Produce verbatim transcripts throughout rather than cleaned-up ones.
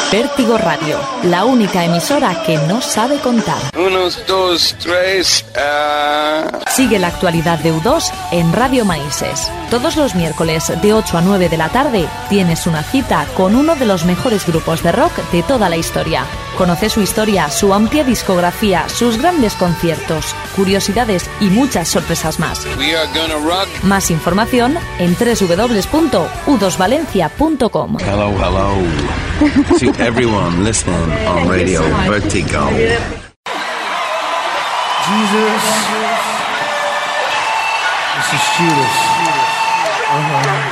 Vértigo Radio, la única emisora que no sabe contar. Unos, dos, tres... Uh... Sigue la actualidad de U dos en Radio Manises. Todos los miércoles de ocho a nueve de la tarde tienes una cita con uno de los mejores grupos de rock de toda la historia. Conoce su historia, su amplia discografía, sus grandes conciertos, curiosidades y muchas sorpresas más. We are gonna rock. Más información en doble u doble u doble u punto u dos valencia punto com. Hello, hello. To everyone listening on Radio Vertigo. Jesus, this is Judas. Uh-huh.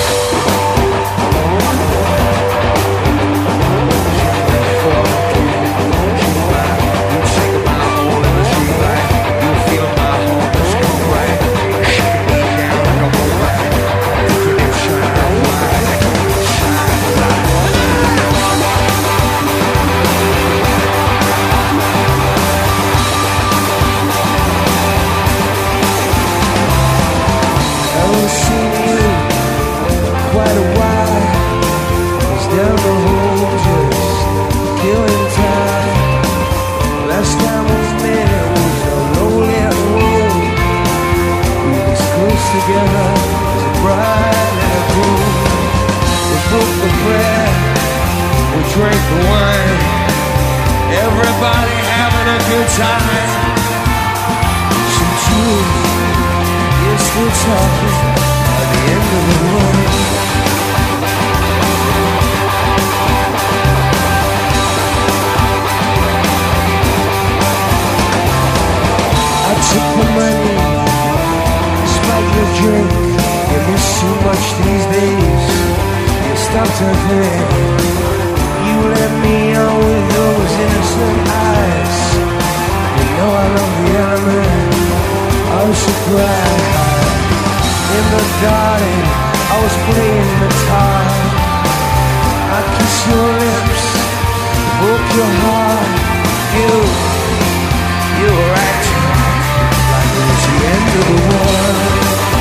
Drink the wine, everybody having a good time. Some truth, you're still talking at the end of the road. I took the money, despite your drink. You miss too much these days, you stopped to think. You let me on with those innocent eyes. You know I love the element of surprise. In the garden, I was playing guitar. I kissed your lips, broke your heart. You, you were acting like it was the end of the world.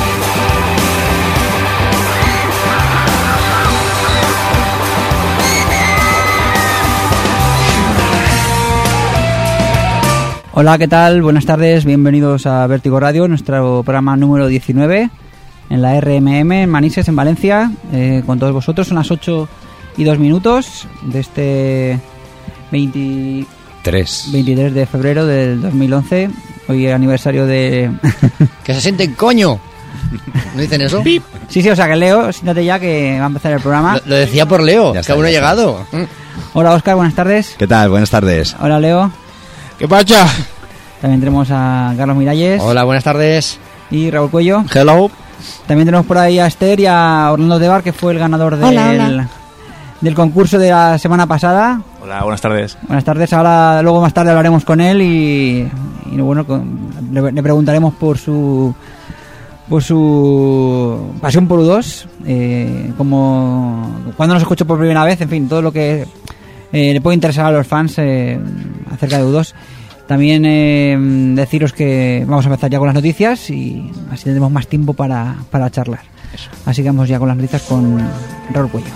Hola, ¿qué tal? Buenas tardes, bienvenidos a Vértigo Radio, nuestro programa número diecinueve en la R M M en Manises, en Valencia, eh, con todos vosotros. Son las ocho y dos minutos de este veintitrés de febrero del dos mil once, hoy aniversario de... ¡Que se sienten coño! ¿No dicen eso? Sí, sí, o sea que Leo, siéntate ya que va a empezar el programa. Lo, lo decía por Leo, ya que aún no ha llegado. Hola Óscar, buenas tardes. ¿Qué tal? Buenas tardes. Hola Leo. ¿Qué pasa? También tenemos a Carlos Miralles. Hola, buenas tardes. Y Raúl Cuello. Hello. También tenemos por ahí a Esther y a Orlando Debar, que fue el ganador del, hola, hola. del concurso de la semana pasada. Hola, buenas tardes. Buenas tardes. Ahora, luego más tarde hablaremos con él y, y bueno, con, le, le preguntaremos por su por su pasión por U dos, eh, como cuando nos escuchó por primera vez, en fin, todo lo que eh, le puede interesar a los fans eh, acerca de U dos. También eh, deciros que vamos a empezar ya con las noticias y así tendremos más tiempo para, para charlar. Eso. Así que vamos ya con las noticias con Raúl Cuello.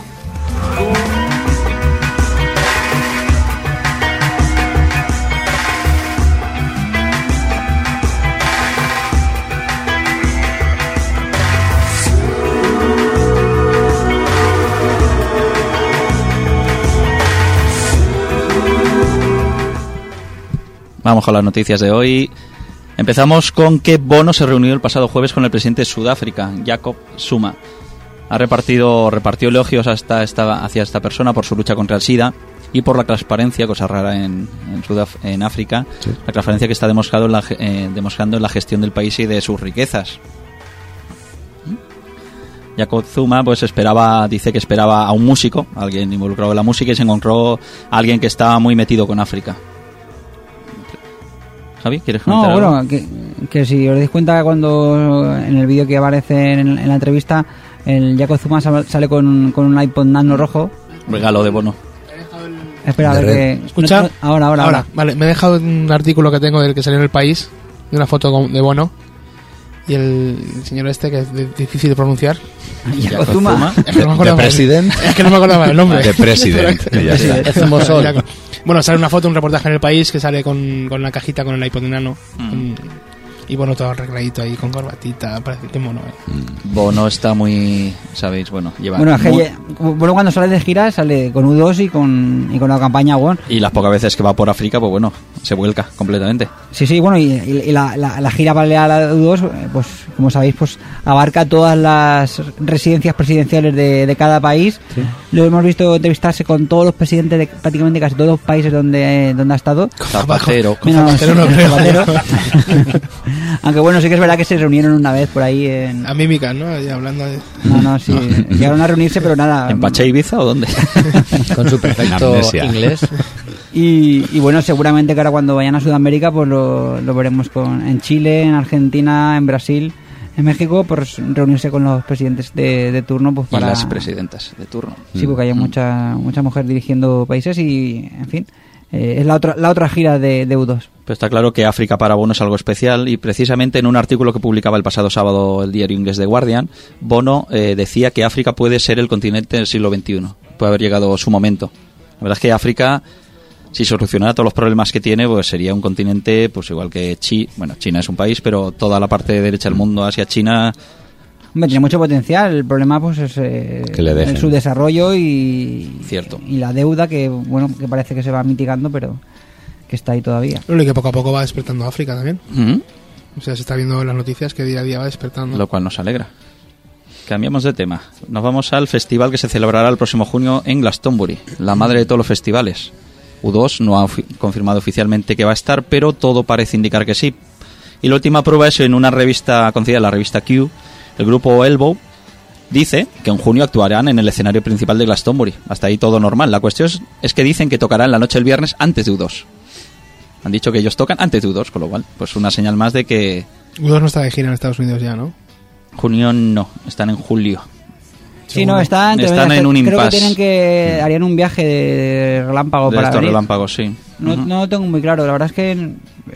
Vamos con las noticias de hoy. Empezamos con que Bono se reunió el pasado jueves con el presidente de Sudáfrica, Jacob Zuma. Ha repartido repartió elogios hasta esta, hacia esta persona por su lucha contra el SIDA y por la transparencia, cosa rara en, en, Sudaf- en África, sí. La transparencia que está demostrado en la, eh, demostrando en la gestión del país y de sus riquezas. Jacob Zuma pues esperaba, dice que esperaba a un músico, alguien involucrado en la música, y se encontró a alguien que estaba muy metido con África. Javi, ¿quieres comentar algo? No, algo? bueno, que, que si os dais cuenta cuando en el vídeo que aparece en, en la entrevista, el Jacob Zuma sale con, con un iPod Nano rojo. Regalo de Bono. Espera, a ver que... ¿Escucha? No, no, ahora, ahora, ahora. Vale, me he dejado un artículo que tengo del que salió en El País, de una foto de Bono. y el señor este, que es de- difícil de pronunciar. Jacob Zuma. Es que no me acordaba ¿De el- President? Es que no me acordaba el nombre. De President, que ya está. Es un bosón. Bueno, sale una foto, un reportaje en El País que sale con, con la cajita con el iPod Nano. Mm. con- y bueno, todo arregladito ahí con corbatita. Parece que mono, eh. Bono está muy, sabéis, bueno, lleva Bueno, es que muy- ya- bueno, cuando sale de gira sale con U dos y con, y con la campaña One. y las pocas veces que va por África, pues bueno, se vuelca completamente. Sí, sí, bueno, y, y- y la, la, la gira paralela a la U dos, eh, pues como sabéis, pues abarca todas las residencias presidenciales de, de cada país. Lo hemos visto entrevistarse con todos los presidentes de prácticamente casi todos los países donde, donde ha estado. Zapatero. Menos Zapatero no creo. Zapatero. Aunque bueno, sí que es verdad que se reunieron una vez por ahí en... A mímicas, ¿no? Ahí hablando de... No, no, sí, llegaron a reunirse, pero nada. ¿En Pacha Ibiza o dónde? Con su perfecto Amnesia. inglés. Y, y bueno, seguramente que ahora cuando vayan a Sudamérica pues lo, lo veremos con, en Chile, en Argentina, en Brasil, en México, pues reunirse con los presidentes de, de turno pues Y para... las presidentas de turno. Sí, porque hay mucha mucha mujer dirigiendo países y, en fin, eh, es la otra la otra gira de, de U dos. Pero está claro que África para Bono es algo especial y precisamente en un artículo que publicaba el pasado sábado el diario inglés The Guardian, Bono eh, decía que África puede ser el continente del siglo veintiuno. Puede haber llegado su momento. La verdad es que África, si solucionara todos los problemas que tiene, pues sería un continente, pues igual que China. Bueno, China es un país, pero toda la parte derecha del mundo, Asia, China... Hombre, tiene mucho potencial. El problema pues es eh, Que le dejen. su desarrollo y, Cierto. y la deuda que, bueno, que parece que se va mitigando, pero que está ahí todavía. Bueno, y que poco a poco va despertando África también. Ujú. O sea, se está viendo en las noticias que día a día va despertando. Lo cual nos alegra. Cambiamos de tema. Nos vamos al festival que se celebrará el próximo junio en Glastonbury, la madre de todos los festivales. U dos no ha ofi- confirmado oficialmente que va a estar, pero todo parece indicar que sí. Y la última prueba es en una revista conocida, la revista Q, el grupo Elbow dice que en junio actuarán en el escenario principal de Glastonbury. Hasta ahí todo normal. La cuestión es, es que dicen que tocarán la noche del viernes antes de U dos. Han dicho que ellos tocan antes de U dos, con lo cual, pues una señal más de que U dos no está de gira en Estados Unidos ya, ¿no? junio no, están en julio. Sí, no, está entre Están medias. en un Creo que impasse. tienen que harían un viaje de relámpago De para estos venir. relámpagos, sí. No, Ujú. no lo tengo muy claro. La verdad es que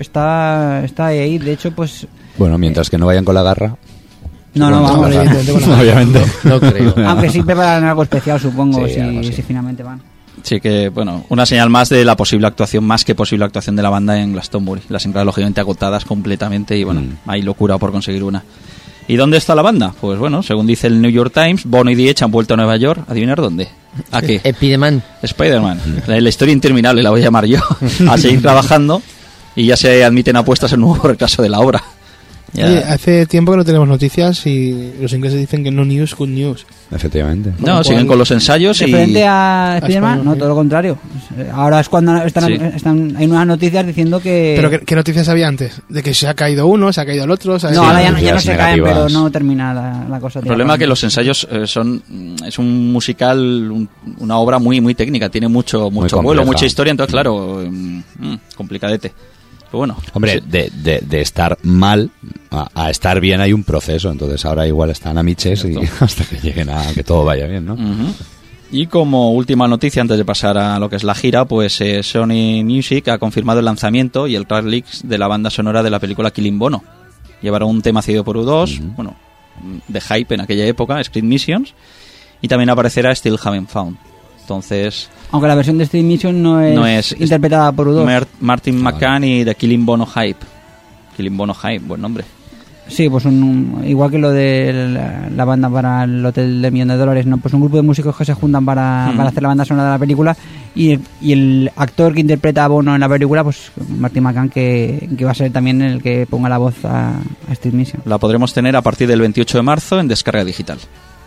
está está ahí. De hecho, pues Bueno, mientras que no vayan con la garra. no, no, Bueno, vamos. la garra. evidentemente, con la- Obviamente. No creo. Aunque sí preparan algo especial, supongo, Sí, si, algo así. si finalmente van. Sí que, bueno, una señal más de la posible actuación, más que posible actuación de la banda en Glastonbury. Las entradas, lógicamente, agotadas completamente y, bueno, Mm. hay locura por conseguir una. ¿Y dónde está la banda? Pues, bueno, según dice el New York Times, Bono y The Edge han vuelto a Nueva York. ¿Adivinar dónde? ¿A qué? Epideman. Spider-Man. La, la historia interminable la voy a llamar yo. A seguir trabajando y ya se admiten apuestas en un nuevo retraso de la obra. Ya- Oye, hace tiempo que no tenemos noticias y los ingleses dicen que no news, good news. Efectivamente. No, siguen con los ensayos y... Referente a Spider-Man, Spider-Man, no, sí. todo lo contrario. Ahora es cuando están, Sí. están hay unas noticias diciendo que... ¿Pero qué, qué noticias había antes? ¿De que se ha caído uno, se ha caído el otro? ¿se ha- no, Sí, ahora ya, noticias ya no se caen, negativas. pero no termina la, la cosa. El problema es que los ensayos eh, son es un musical, un- una obra muy muy técnica, tiene mucho mucho vuelo, compleja. mucha historia, entonces claro, mm, mm, complicadete. Pero bueno, Hombre, sí. de, de, de estar mal a, a estar bien hay un proceso, entonces ahora igual están a miches y Cierto. hasta que lleguen a que todo vaya bien, ¿no? Ujú. Y como última noticia antes de pasar a lo que es la gira, pues eh, Sony Music ha confirmado el lanzamiento y el track leaks de la banda sonora de la película Killing Bono. Llevará un tema cedido por U dos, bueno, de hype en aquella época, Script Missions, y también aparecerá Still Haven't Found. Entonces, Aunque la versión de Steam Mission no es, No es- interpretada por U dos. Mer- Martin Ah, vale. McCann y The Killing Bono Hype. Killing Bono Hype, buen nombre. Sí, pues un, un- igual que lo de la, la banda para el Hotel del Millón de Dólares, ¿no? Pues un grupo de músicos que se juntan para, Mm. para hacer la banda sonora de la película y el, y el actor que interpreta a Bono en la película, pues Martin McCann, que, que va a ser también el que ponga la voz a, a Steve Mission. La podremos tener a partir del veintiocho de marzo en descarga digital.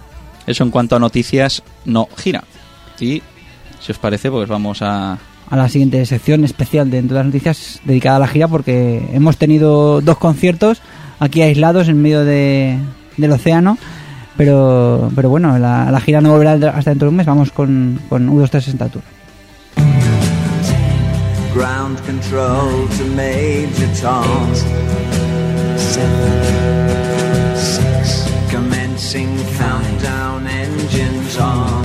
Eso en cuanto a noticias no gira. Y si os parece, pues vamos a... A la siguiente sección especial de Entre las Noticias dedicada a la gira, porque hemos tenido dos conciertos aquí aislados en medio de, del océano, pero pero bueno, la, la gira no volverá hasta dentro de un mes. Vamos con, con U dos trescientos sesenta Tour. Ground control to Major Tom. Seven, six, commencing countdown, engines on.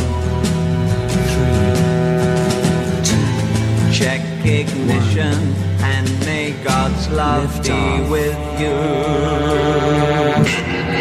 Three, two, check ignition and make May God's love be with you.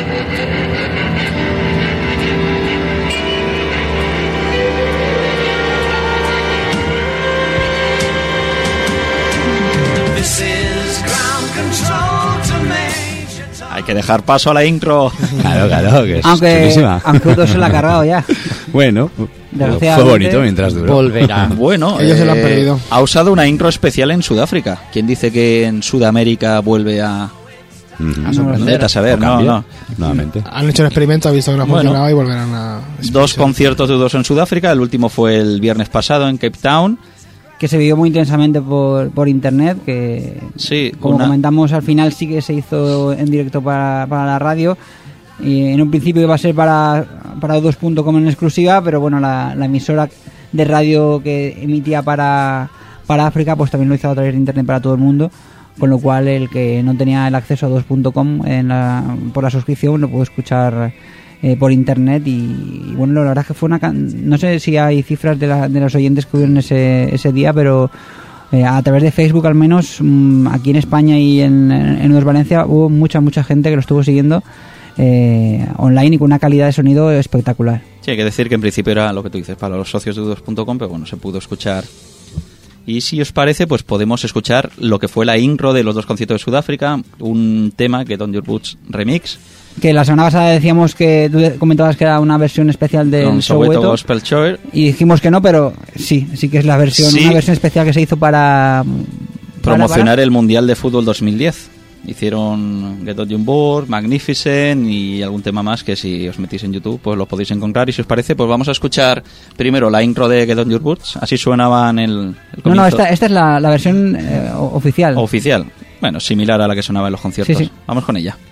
This is ground control to Major Tom. Hay que dejar paso a la intro. Claro, claro, que es Aunque, chulísima. aunque U dos se la ha cargado ya. Bueno, fue Desgraciadamente, bonito mientras duró. Volverá. Bueno, Ellos se lo han eh, perdido. ha usado una intro especial en Sudáfrica. ¿Quién dice que en Sudamérica vuelve a, Ujú. a sorprender? A saber, O no, cambia, no. nuevamente. Han hecho un experimento, ha visto que no ha Bueno. funcionado y volverán a... Dos conciertos de U dos en Sudáfrica. El último fue el viernes pasado en Cape Town. que se vivió muy intensamente por, por internet, que Sí, como una- comentamos al final sí que se hizo en directo para, para la radio. Y en un principio iba a ser para, para U dos punto com en exclusiva, pero bueno, la, la emisora de radio que emitía para, para África pues también lo hizo a través de internet para todo el mundo, con lo cual el que no tenía el acceso a U dos punto com en la, por la suscripción lo pudo escuchar eh, por internet. Y, y bueno, la verdad es que fue una can- no sé si hay cifras de, la, de los oyentes que hubieron ese, ese día, pero eh, a través de Facebook al menos mmm, aquí en España y en, en U dos Valencia hubo mucha mucha gente que lo estuvo siguiendo eh, online y con una calidad de sonido espectacular. Sí, hay que decir que en principio era lo que tú dices para los socios de U dos punto com, pero bueno, se pudo escuchar. Y si os parece, pues podemos escuchar lo que fue la intro de los dos conciertos de Sudáfrica, un tema que Don Your Boots remix, Que la semana pasada decíamos que tú comentabas que era una versión especial del con Soweto Soweto Gospel Choir. y dijimos que no, pero sí, sí que es la versión, Sí. una versión especial que se hizo para para- Promocionar el Mundial de Fútbol dos mil diez. Hicieron Get On Your Board, Magnificent y algún tema más que si os metís en YouTube pues lo podéis encontrar. Y si os parece, pues vamos a escuchar primero la intro de Get On Your Boards. Así suenaban el, el No, no, comienzo esta, esta es la, la versión eh, o- oficial. oficial. Bueno, similar a la que sonaba en los conciertos. Sí, sí. Vamos con ella.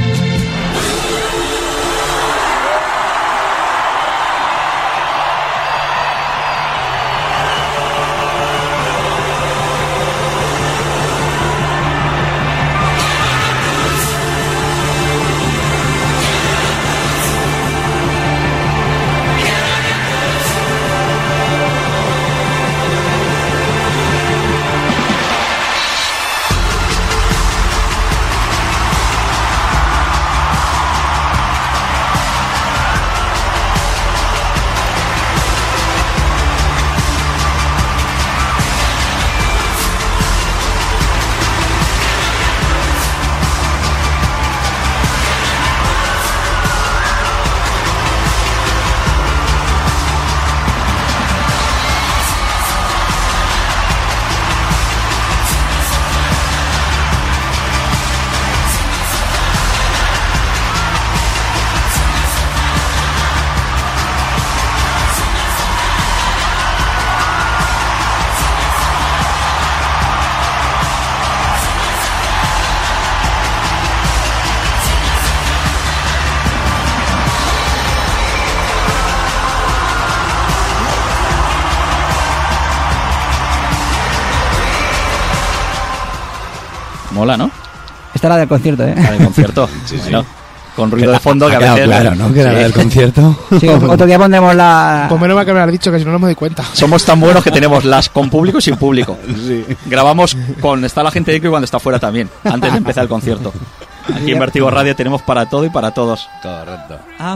Mola, ¿no? Esta era del concierto, ¿eh? La de concierto. Bueno, con ruido de fondo que Ha a quedado veces... claro, ¿no? Que era Sí. la del concierto. Sí, otro día pondremos la... Pues menos mal que me lo has dicho, que si no, no me doy cuenta. Somos tan buenos que tenemos las con público y sin público. Grabamos con está la gente dentro y cuando está fuera también, antes de empezar el concierto. Aquí en Vertigo Radio tenemos para todo y para todos. Correcto.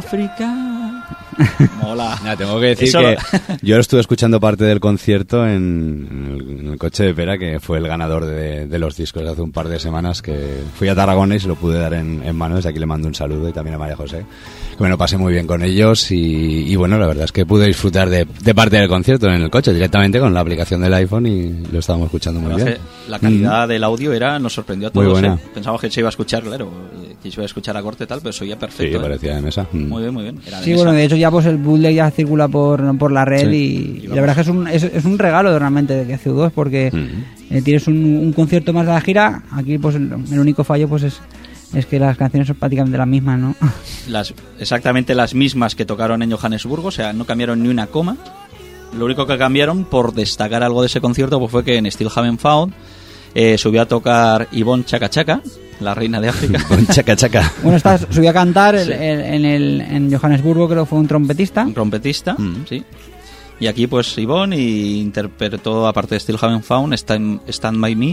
África. Mola. Ya, tengo que decir Eso que lo- yo estuve escuchando parte del concierto en, en el, en el coche de Pera, que fue el ganador de, de los discos hace un par de semanas, que fui a Tarragona y se lo pude dar en, en mano. Desde aquí le mando un saludo y también a María José, que me lo pasé muy bien con ellos y, y bueno, la verdad es que pude disfrutar de, de parte del concierto en el coche directamente con la aplicación del iPhone y lo estábamos escuchando muy La bien. verdad es que la calidad del audio era nos sorprendió a Muy todos. buena. ¿eh? Pensábamos que se iba a escuchar, claro, eh, que se iba a escuchar a corte y tal, pero se oía Sí, perfecto. ¿eh? parecía de mesa. Mm. Muy bien, muy bien. Era de Sí, mesa. bueno, de hecho ya pues el bootleg ya circula por, por la red Sí. y, y la verdad es que es un, es, es un regalo realmente de que hace U dos porque Mm. eh, tienes un, un concierto más de la gira. Aquí pues el, el único fallo pues es, es que las canciones son prácticamente las mismas, ¿no? Las, exactamente las mismas que tocaron en Johannesburgo, o sea, no cambiaron ni una coma. Lo único que cambiaron, por destacar algo de ese concierto, pues fue que en Still Haven't Found eh, subió a tocar Yvonne Chaka Chaka, la reina de África. Con chaca chaca. Bueno, esta subió a cantar el- Sí. el- en, el, en Johannesburgo, creo que fue un trompetista. Un trompetista, Mm. sí. Y aquí pues Yvonne y interpretó, aparte de Still Haven't Found, Stand, Stand By Me,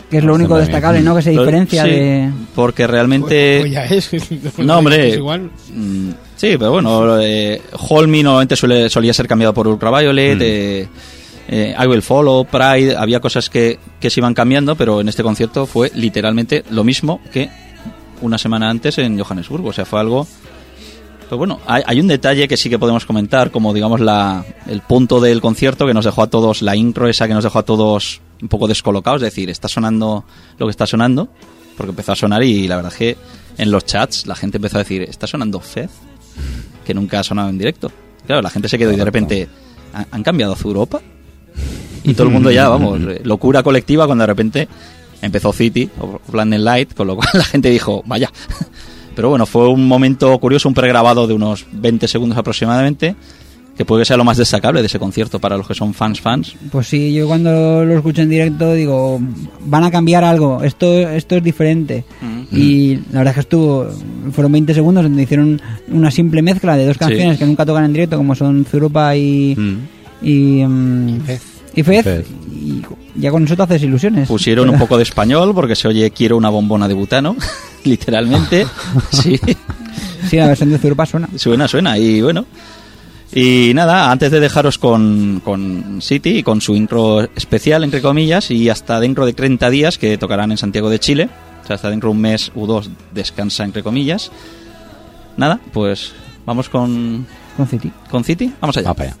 que es lo único destacable, ¿no? Que se diferencia sí, de... porque realmente... Pues ya es. No, hombre. Es igual. Mm, sí, pero bueno, eh, Holmy normalmente suele, solía ser cambiado por Ultraviolet, mm. eh, eh, I Will Follow, Pride, había cosas que, que se iban cambiando, pero en este concierto fue literalmente lo mismo que una semana antes en Johannesburgo, o sea, fue algo... Pues bueno, hay, hay un detalle que sí que podemos comentar, como digamos la, el punto del concierto que nos dejó a todos, la intro esa que nos dejó a todos un poco descolocados, es decir, está sonando lo que está sonando, porque empezó a sonar y la verdad es que en los chats la gente empezó a decir, ¿está sonando Fez? Que nunca ha sonado en directo. Claro, la gente se quedó y de repente, ¿han cambiado a Europa? Y todo el mundo ya, vamos, locura colectiva cuando de repente empezó City o Blinding Light, con lo cual la gente dijo, vaya. Pero bueno, fue un momento curioso, un pregrabado de unos veinte segundos aproximadamente, que puede que sea lo más destacable de ese concierto para los que son fans fans. Pues sí, yo cuando lo escucho en directo digo, van a cambiar algo, esto esto es diferente. Mm. Y la verdad es que estuvo, fueron veinte segundos donde hicieron una simple mezcla de dos canciones sí. que nunca tocan en directo, como son Zurupa y... Mm. y um, Fez. Y Fez, Fez. Y ya con eso te haces ilusiones. Pusieron un poco de español porque se oye quiero una bombona de butano, literalmente. Sí. Sí, la versión de Zurupa suena. Suena, suena. Y bueno. Y nada, antes de dejaros con, con City y con su intro especial, entre comillas, y hasta dentro de treinta días que tocarán en Santiago de Chile, o sea, hasta dentro de un mes u dos descansa, entre comillas. Nada, pues vamos con... Con City. Con City, vamos allá. Va para allá.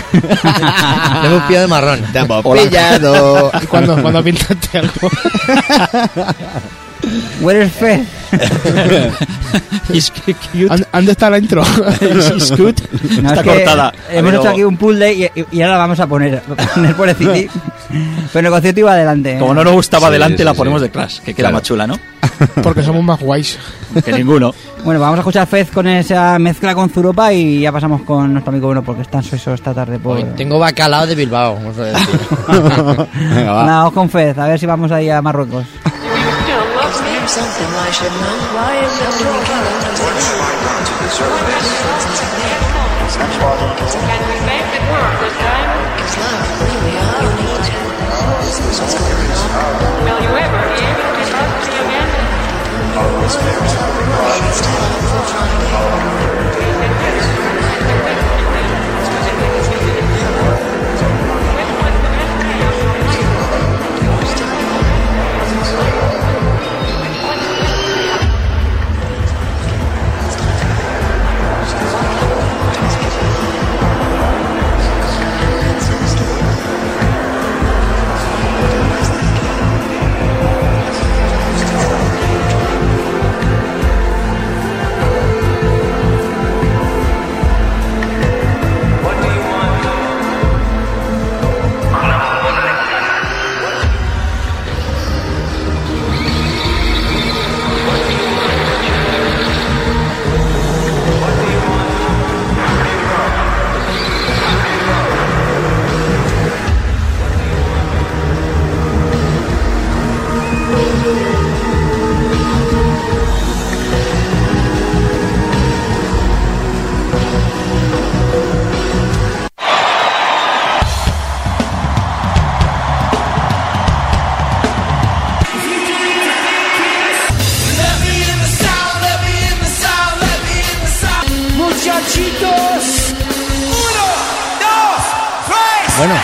Te hemos pillado de marrón. Te hemos Hola. pillado. ¿Y cuando, cuando pintaste algo? Where is Fez? Is cute. ¿Dónde- ¿Dónde está la intro? Is good. No, Está es que cortada. Hemos Pero hecho aquí un puzzle y, y- y ahora la vamos a poner. poner por el C D. Pero el concierto iba adelante. Como no nos gustaba Sí, adelante, sí, la sí. ponemos de Crash, que queda Claro. más chula, ¿no? Porque somos más guays. Que ninguno. Bueno, vamos a escuchar Fez con esa mezcla con Zuropa y ya pasamos con nuestro amigo Bruno porque está ansioso esta tarde por... Hoy tengo bacalao de Bilbao, vamos a decir. Venga, va. Nada, vamos con Fez, a ver si vamos ahí a Marruecos. Muchachitos, uno, dos, tres. Bueno,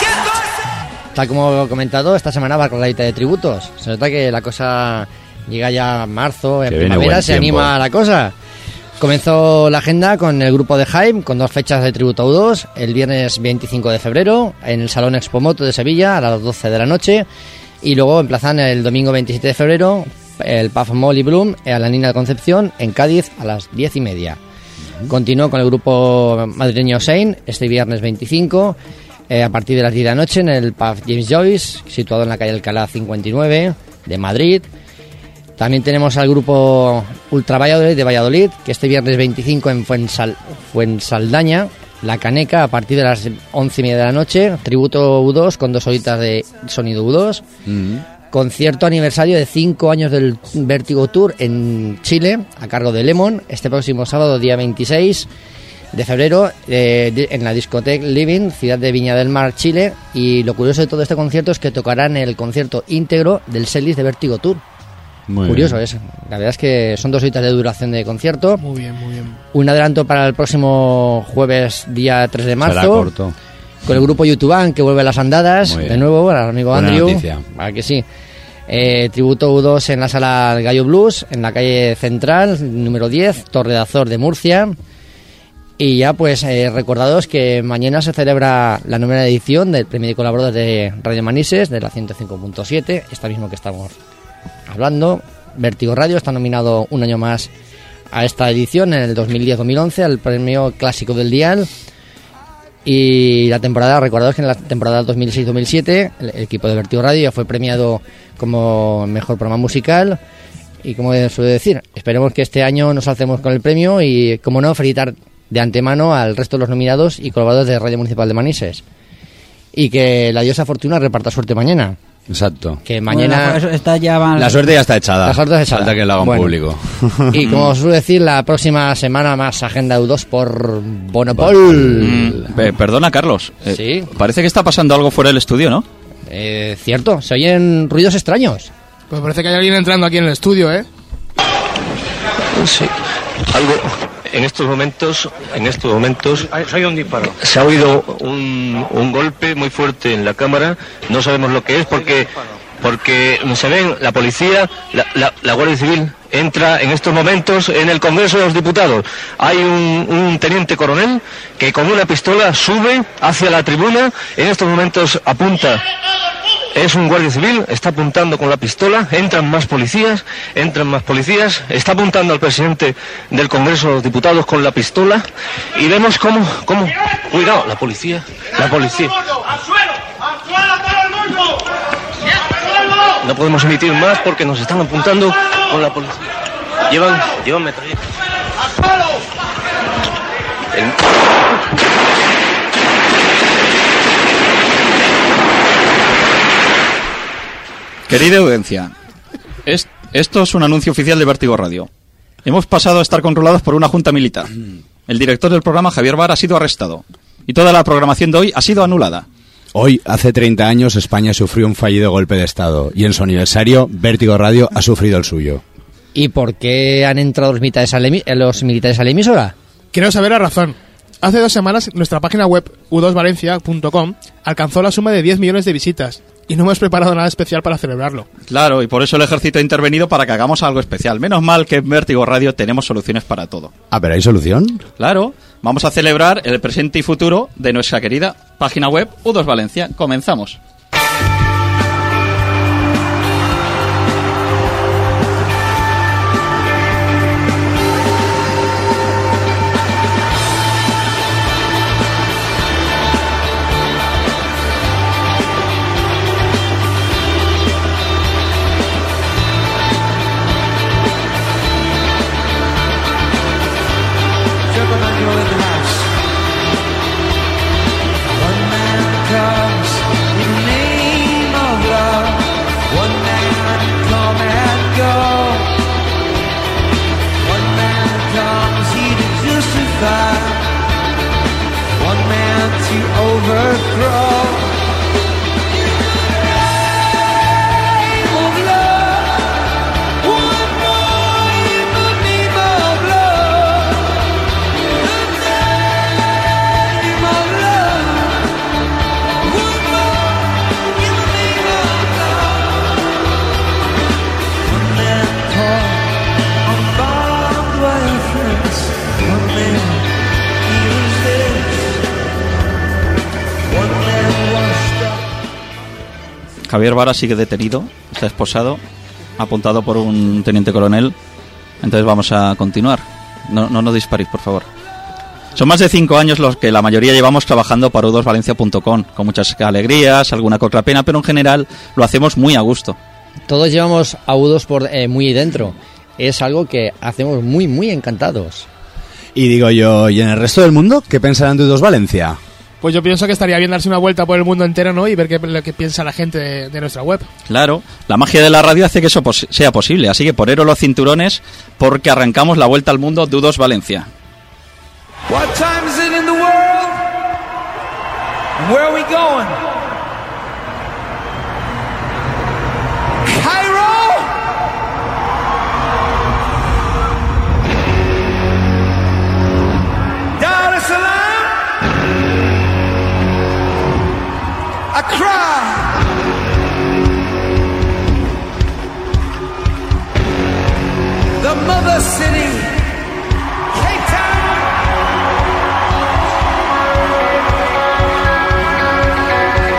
tal como he comentado, esta semana va con la lista de tributos. Se nota que la cosa llega ya a marzo, en Que viene primavera buen se tiempo. anima la cosa. Comenzó la agenda con el grupo de Jaime, con dos fechas de tributo a U dos, el viernes veinticinco de febrero, en el Salón Expomoto de Sevilla, a las doce de la noche, y luego emplazan el domingo veintisiete de febrero, el Puff Molly Bloom, a la Nina de Concepción, en Cádiz, a las diez y media. Continuó con el grupo madrileño Sein, este viernes veinticinco, eh, a partir de las diez de la noche, en el Pub James Joyce, situado en la calle Alcalá cincuenta y nueve, de Madrid. También tenemos al grupo Ultra Valladolid de Valladolid, que este viernes veinticinco en Fuensal, Fuensaldaña, La Caneca, a partir de las once y media de la noche, tributo U dos con dos horitas de sonido U dos. Mm. Concierto aniversario de cinco años del Vértigo Tour en Chile, a cargo de Lemon, este próximo sábado, día veintiséis de febrero, eh, de- en la discoteca Living, ciudad de Viña del Mar, Chile. Y lo curioso de todo este concierto es que tocarán el concierto íntegro del setlist de Vértigo Tour. Muy Curioso bien. es. La verdad es que son dos horitas de duración de concierto. Muy bien, muy bien. Un adelanto para el próximo jueves, día tres de marzo. Será corto. Con el grupo YouTube, que vuelve a las andadas. Muy bien. De nuevo, al amigo Buena Andrew. noticia. ¿A que sí? Eh, tributo U dos en la sala Gallo Blues, en la calle Central, número diez, Torre de Azor de Murcia. Y ya, pues, eh, recordados que mañana se celebra la novena edición del Premio de Colaboradores de Radio Manises, de la ciento cinco punto siete, esta mismo que estamos hablando. Vértigo Radio está nominado un año más a esta edición, en el dos mil diez dos mil once, al Premio Clásico del Dial. Y la temporada, recordados que en la temporada dos mil seis dos mil siete el, el equipo de Vértigo Radio ya fue premiado como mejor programa musical. Y como suele decir, esperemos que este año nos alcemos con el premio y, como no, felicitar de antemano al resto de los nominados y colaboradores de Radio Municipal de Manises. Y que la diosa Fortuna reparta suerte mañana. Exacto. Que mañana... Bueno, eso está ya mal- La suerte ya está echada. La suerte es echada. Falta que lo hagan Bueno. público. Y como suele decir, la próxima semana más agenda U dos por Bonopol. Mm, pe- perdona, Carlos. Eh, Sí. Parece que está pasando algo fuera del estudio, ¿no? Eh, cierto, se oyen ruidos extraños. Pues parece que hay alguien entrando aquí en el estudio, ¿eh? Sí, algo. En estos momentos, en estos momentos, se ha oído un, un golpe muy fuerte en la cámara. No sabemos lo que es porque porque se ven la policía, la, la, la Guardia Civil entra en estos momentos en el Congreso de los Diputados. Hay un, un teniente coronel que con una pistola sube hacia la tribuna, en estos momentos apunta. Es un guardia civil, está apuntando con la pistola, entran más policías, entran más policías, está apuntando al presidente del Congreso de los Diputados con la pistola y vemos cómo, cómo, cuidado, la policía, la policía. No podemos emitir más porque nos están apuntando con la policía. Llevan, llevan metralletas. El... Querida audiencia, es, esto es un anuncio oficial de Vértigo Radio. Hemos pasado a estar controlados por una junta militar. El director del programa, Javier Vara, ha sido arrestado. Y toda la programación de hoy ha sido anulada. Hoy, hace treinta años, España sufrió un fallido golpe de Estado. Y en su aniversario, Vértigo Radio ha sufrido el suyo. ¿Y por qué han entrado los militares a la, emi- los militares a la emisora? Quiero saber la razón. Hace dos semanas, nuestra página web u dos valencia punto com alcanzó la suma de diez millones de visitas. Y no hemos preparado nada especial para celebrarlo. Claro, y por eso el ejército ha intervenido para que hagamos algo especial. Menos mal que en Vértigo Radio tenemos soluciones para todo. Ah, ¿pero hay solución? Claro, vamos a celebrar el presente y futuro de nuestra querida página web u dos Valencia. Comenzamos. Javier Vara sigue detenido, está esposado, apuntado por un teniente coronel. Entonces vamos a continuar. No, no nos disparéis, por favor. Son más de cinco años los que la mayoría llevamos trabajando para u dos valencia punto com, con muchas alegrías, alguna que otra pena, pero en general lo hacemos muy a gusto. Todos llevamos a U dos por eh, muy dentro. Es algo que hacemos muy, muy encantados. Y digo yo, ¿y en el resto del mundo qué pensarán de u dos Valencia? Pues yo pienso que estaría bien darse una vuelta por el mundo entero, ¿no? Y ver qué, lo que piensa la gente de, de nuestra web. Claro, la magia de la radio hace que eso pos- sea posible, así que poneros los cinturones porque arrancamos la vuelta al mundo de u dos Valencia. What time is it in the world? And where are we going? Cairo? Dar es Salaam? Accra? The mother city? Cape Town?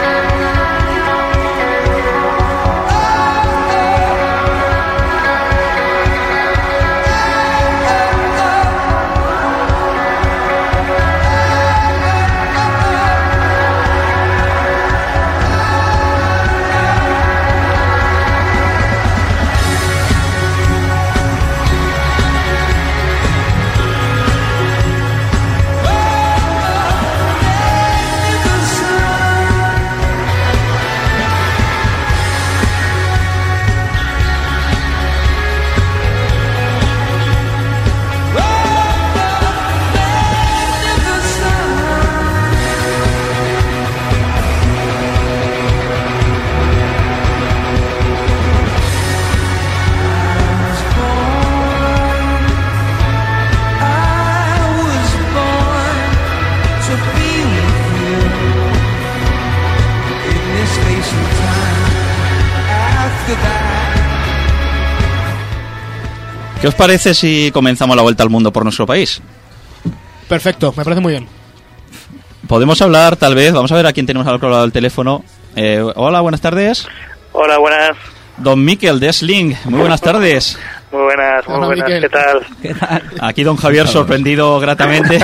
¿Qué os parece si comenzamos la vuelta al mundo por nuestro país? Perfecto, me parece muy bien. Podemos hablar, tal vez, vamos a ver a quién tenemos al otro lado del teléfono. Eh, hola, buenas tardes. Hola, buenas. Don Miquel de Sling, muy buenas tardes. Muy buenas, muy Hola, buenas, Miquel. ¿qué tal? ¿Qué tal? Aquí don Javier sorprendido gratamente,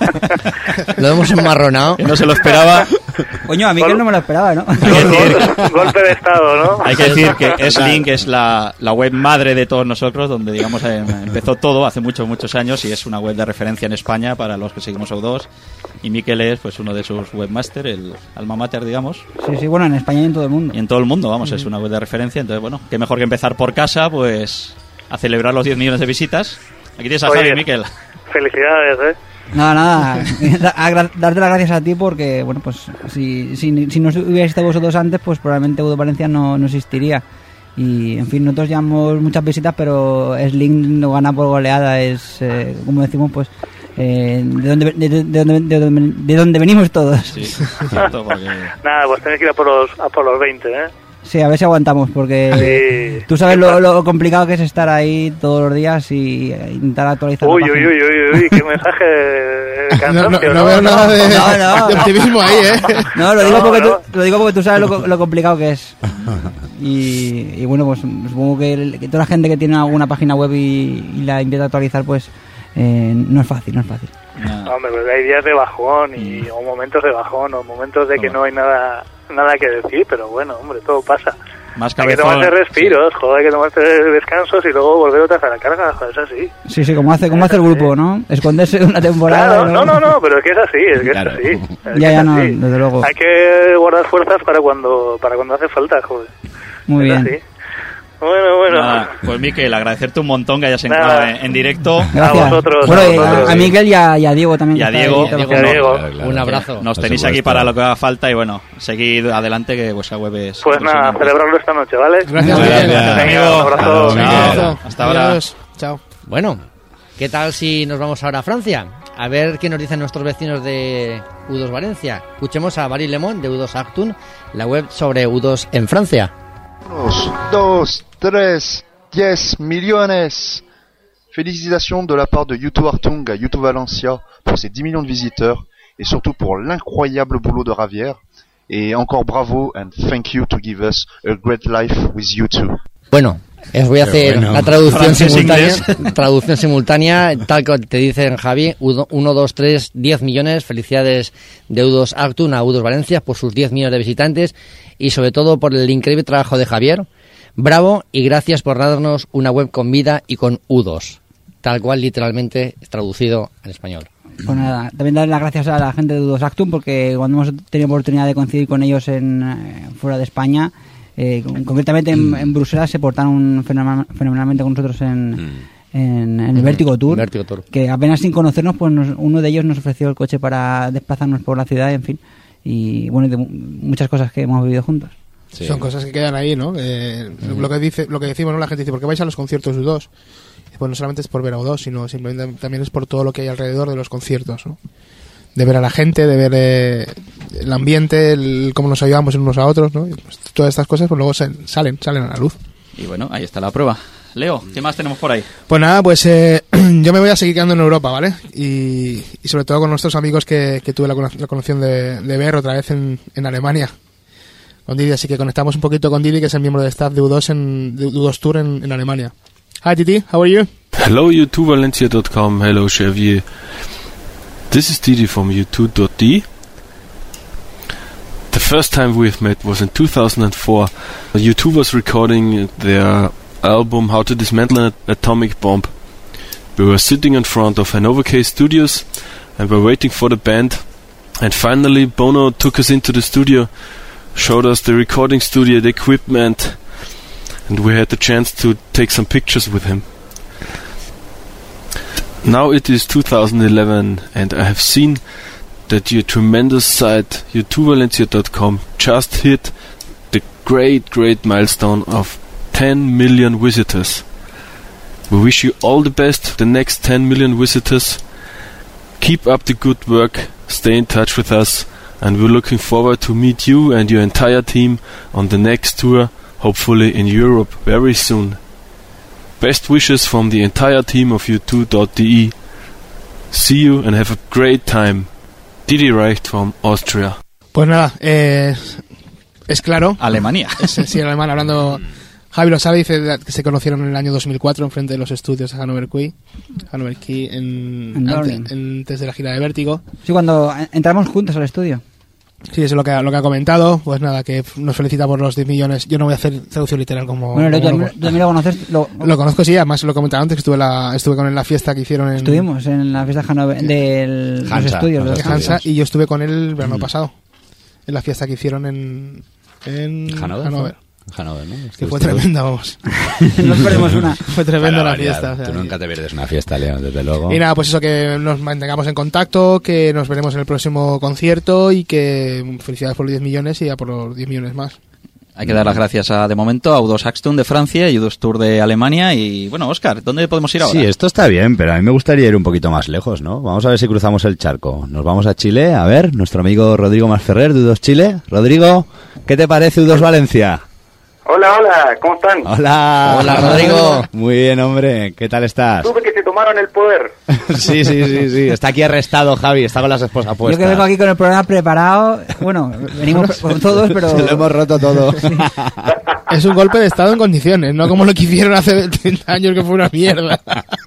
Lo hemos enmarronado. que no se lo esperaba. Coño, a Miquel no me lo esperaba, ¿no? Hay que decir, Gol- golpe de estado, ¿no? hay que, decir que Sling es la, la web madre de todos nosotros, donde digamos eh, empezó todo hace muchos, muchos años y es una web de referencia en España para los que seguimos a U dos. Y Miquel es pues uno de sus webmasters, el alma mater, digamos. Sí, sí, bueno, en España y en todo el mundo. Y en todo el mundo, vamos, es una web de referencia. Entonces, bueno, qué mejor que empezar por casa, pues a celebrar los diez millones de visitas. Aquí tienes a Oye, Javi, Miquel. Felicidades, ¿eh? Nada, nada, da- agra- darte las gracias a ti porque, bueno, pues si, si, si no hubierais estado vosotros antes, pues probablemente U dos Valencia no, no existiría. Y, en fin, nosotros llevamos muchas visitas, pero Sling no gana por goleada, es, eh, como decimos, pues, eh, de, donde, de, de, de, donde, de, donde, de donde venimos todos. Sí, cierto, porque... Nada, pues tenéis que ir a por los, a por los veinte, ¿eh? Sí, a ver si aguantamos, porque Sí. tú sabes lo, lo complicado que es estar ahí todos los días y intentar actualizar Uy, la uy, página. uy, uy, uy, qué mensaje de No, no, cansancio, no veo nada de, No, no. de optimismo ahí, ¿eh? No, lo digo, No, porque no. Tú, lo digo porque tú sabes lo, lo complicado que es. Y, y bueno, pues supongo que, el- que toda la gente que tiene alguna página web y, y la intenta actualizar, pues eh, no es fácil, no es fácil. Nah. Hombre, pues hay días de bajón y o momentos de bajón o momentos de que no hay nada nada que decir, pero bueno, hombre, todo pasa. Más Hay que cabezón. tomarse respiros, joder, hay que tomarse descansos y luego volver otra vez a la carga, joder, es así. Sí, sí, como hace, como hace el grupo, ¿no? Esconderse una temporada. Claro, no, no, no, pero es que es así, es que Claro. es así. Es que Ya, es ya, no, así. desde luego. Hay que guardar fuerzas para cuando para cuando hace falta, joder. Muy Es bien. así. Bueno, bueno. Nada, pues Miquel, agradecerte un montón que hayas Nada. entrado en, en directo. Gracias. A vosotros, Bueno, a y vosotros. a, a Miguel y a, y a Diego también. Y a que está Diego, ahí, Diego, todo lo que- Diego. Claro, claro. Un abrazo. Nos Por tenéis supuesto. aquí para lo que haga falta y bueno, seguid adelante que vuestra web es... Pues nada, impresionante. celebrarlo esta noche, ¿vale? Gracias, Gracias. Miguel. Gracias. Venga, un abrazo. Chao, Miguel. Chao. Hasta ahora. Adiós. Chao. Bueno, ¿qué tal si nos vamos ahora a Francia? A ver qué nos dicen nuestros vecinos de U dos Valencia. Escuchemos a Barry Lemon de U dos Actun, la web sobre U dos en Francia. Unos, dos, tres, diez millones. Félicitations de la part de YouTube Artung à YouTube Valencia pour ses dix millions de visiteurs et surtout pour l'incroyable boulot de Javier. Et encore bravo and thank you to give us a great life with you too. Bueno, os voy a Qué hacer bueno. la traducción Francés, simultánea. Traducción simultánea, tal como te dicen Javi, uno, dos, tres, diez millones. Felicidades de U dos Actun a U dos Valencia por sus diez millones de visitantes y sobre todo por el increíble trabajo de Javier. Bravo y gracias por darnos una web con vida y con U dos. Tal cual, literalmente traducido al español. Pues nada, también dar las gracias a la gente de U dos Actun porque cuando hemos tenido oportunidad de coincidir con ellos en eh, fuera de España, eh, con- concretamente en, en Bruselas, se portaron fenomenal- fenomenalmente con nosotros en, en, en el Vertigo Tour, Vertigo Tour. que apenas sin conocernos, pues nos- uno de ellos nos ofreció el coche para desplazarnos por la ciudad, en fin, y bueno, y de mu- muchas cosas que hemos vivido juntos. Sí. Son cosas que quedan ahí, ¿no? Eh, lo que dice, lo que decimos, ¿no? La gente dice, ¿por qué vais a los conciertos de U dos? Pues no solamente es por ver a U dos, sino simplemente también es por todo lo que hay alrededor de los conciertos, ¿no? De ver a la gente, de ver eh, el ambiente, el, cómo nos ayudamos unos a otros, ¿no? Y pues todas estas cosas pues luego se- salen, salen a la luz. Y bueno, ahí está la prueba. Leo, ¿qué más tenemos por ahí? Pues nada, pues eh, yo me voy a seguir quedando en Europa, ¿vale? Y, y sobre todo con nuestros amigos que, que tuve la, cono- la conocción de, de ver otra vez en, en Alemania. Con Didi, así que conectamos un poquito con Didi, que es el miembro de staff de U dos en de U dos Tour en, en Alemania. Hi Didi, how are you? Hello U two Valencia dot com, hello Xavier. This is Didi from U two dot D. The first time we've met was in two thousand four. U two was recording their album How to Dismantle an Atomic Bomb. We were sitting in front of Hanover K Studios and were waiting for the band, and finally Bono took us into the studio, showed us the recording studio, the equipment, and we had the chance to take some pictures with him. Now it is two thousand eleven and I have seen that your tremendous site U two Valencia dot com just hit the great great milestone of ten million visitors. We wish you all the best, the next ten million visitors. Keep up the good work, stay in touch with us, and we're looking forward to meet you and your entire team on the next tour, hopefully in Europe very soon. Best wishes from the entire team of U two dot D E. See you and have a great time. Didi Reicht from Austria. Pues nada, eh, es claro. Alemania. Es, sí, alemán, hablando. Javi lo sabe, dice que se conocieron en el año dos mil cuatro en frente de los estudios de Hannover Key, Hannover Key en, En antes, Berlín. en- antes de la gira de Vértigo. Sí, cuando entramos juntos al estudio. Sí, eso es lo que, ha- lo que ha comentado. Pues nada, que nos felicita por los diez millones. Yo no voy a hacer traducción literal como. Bueno, como tú también loco. tú también lo conoces. Lo, Lo conozco, sí, además lo he comentado antes que estuve, la, estuve con él en la fiesta que hicieron en. Estuvimos en la fiesta Hannover, de los Hansa, estudios. de los Hansa, estudios. y yo estuve con él el verano Mm. pasado. En la fiesta que hicieron en. En Hannover. Hannover. Hannover, ¿no? Que fue Estuviste- tremenda, vamos. Nos perdemos una. Fue tremenda Para la variar. fiesta. O sea, Tú nunca te pierdes una fiesta, Leo, desde luego. Y nada, pues eso, que nos mantengamos en contacto, que nos veremos en el próximo concierto y que felicidades por los diez millones y a por los diez millones más. Hay que dar las gracias a, de momento, a U dos Axtun de Francia y U dos Tour de Alemania. Y bueno, Óscar, ¿dónde podemos ir ahora? Sí, esto está bien, pero a mí me gustaría ir un poquito más lejos, ¿no? Vamos a ver si cruzamos el charco. Nos vamos a Chile, a ver, nuestro amigo Rodrigo Masferrer de U dos Chile. Rodrigo, ¿qué te parece U dos Valencia? Hola, hola, ¿cómo están? Hola. Hola, Rodrigo. Muy bien, hombre. ¿Qué tal estás? Supe que se tomaron el poder. Sí, sí, sí, sí. Está aquí arrestado Javi, está con las esposas Yo puestas. que vengo aquí con el programa preparado. Bueno, venimos con todos, pero. Se lo hemos roto todo. Es un golpe de estado en condiciones, no como lo que hicieron hace treinta años que fue una mierda.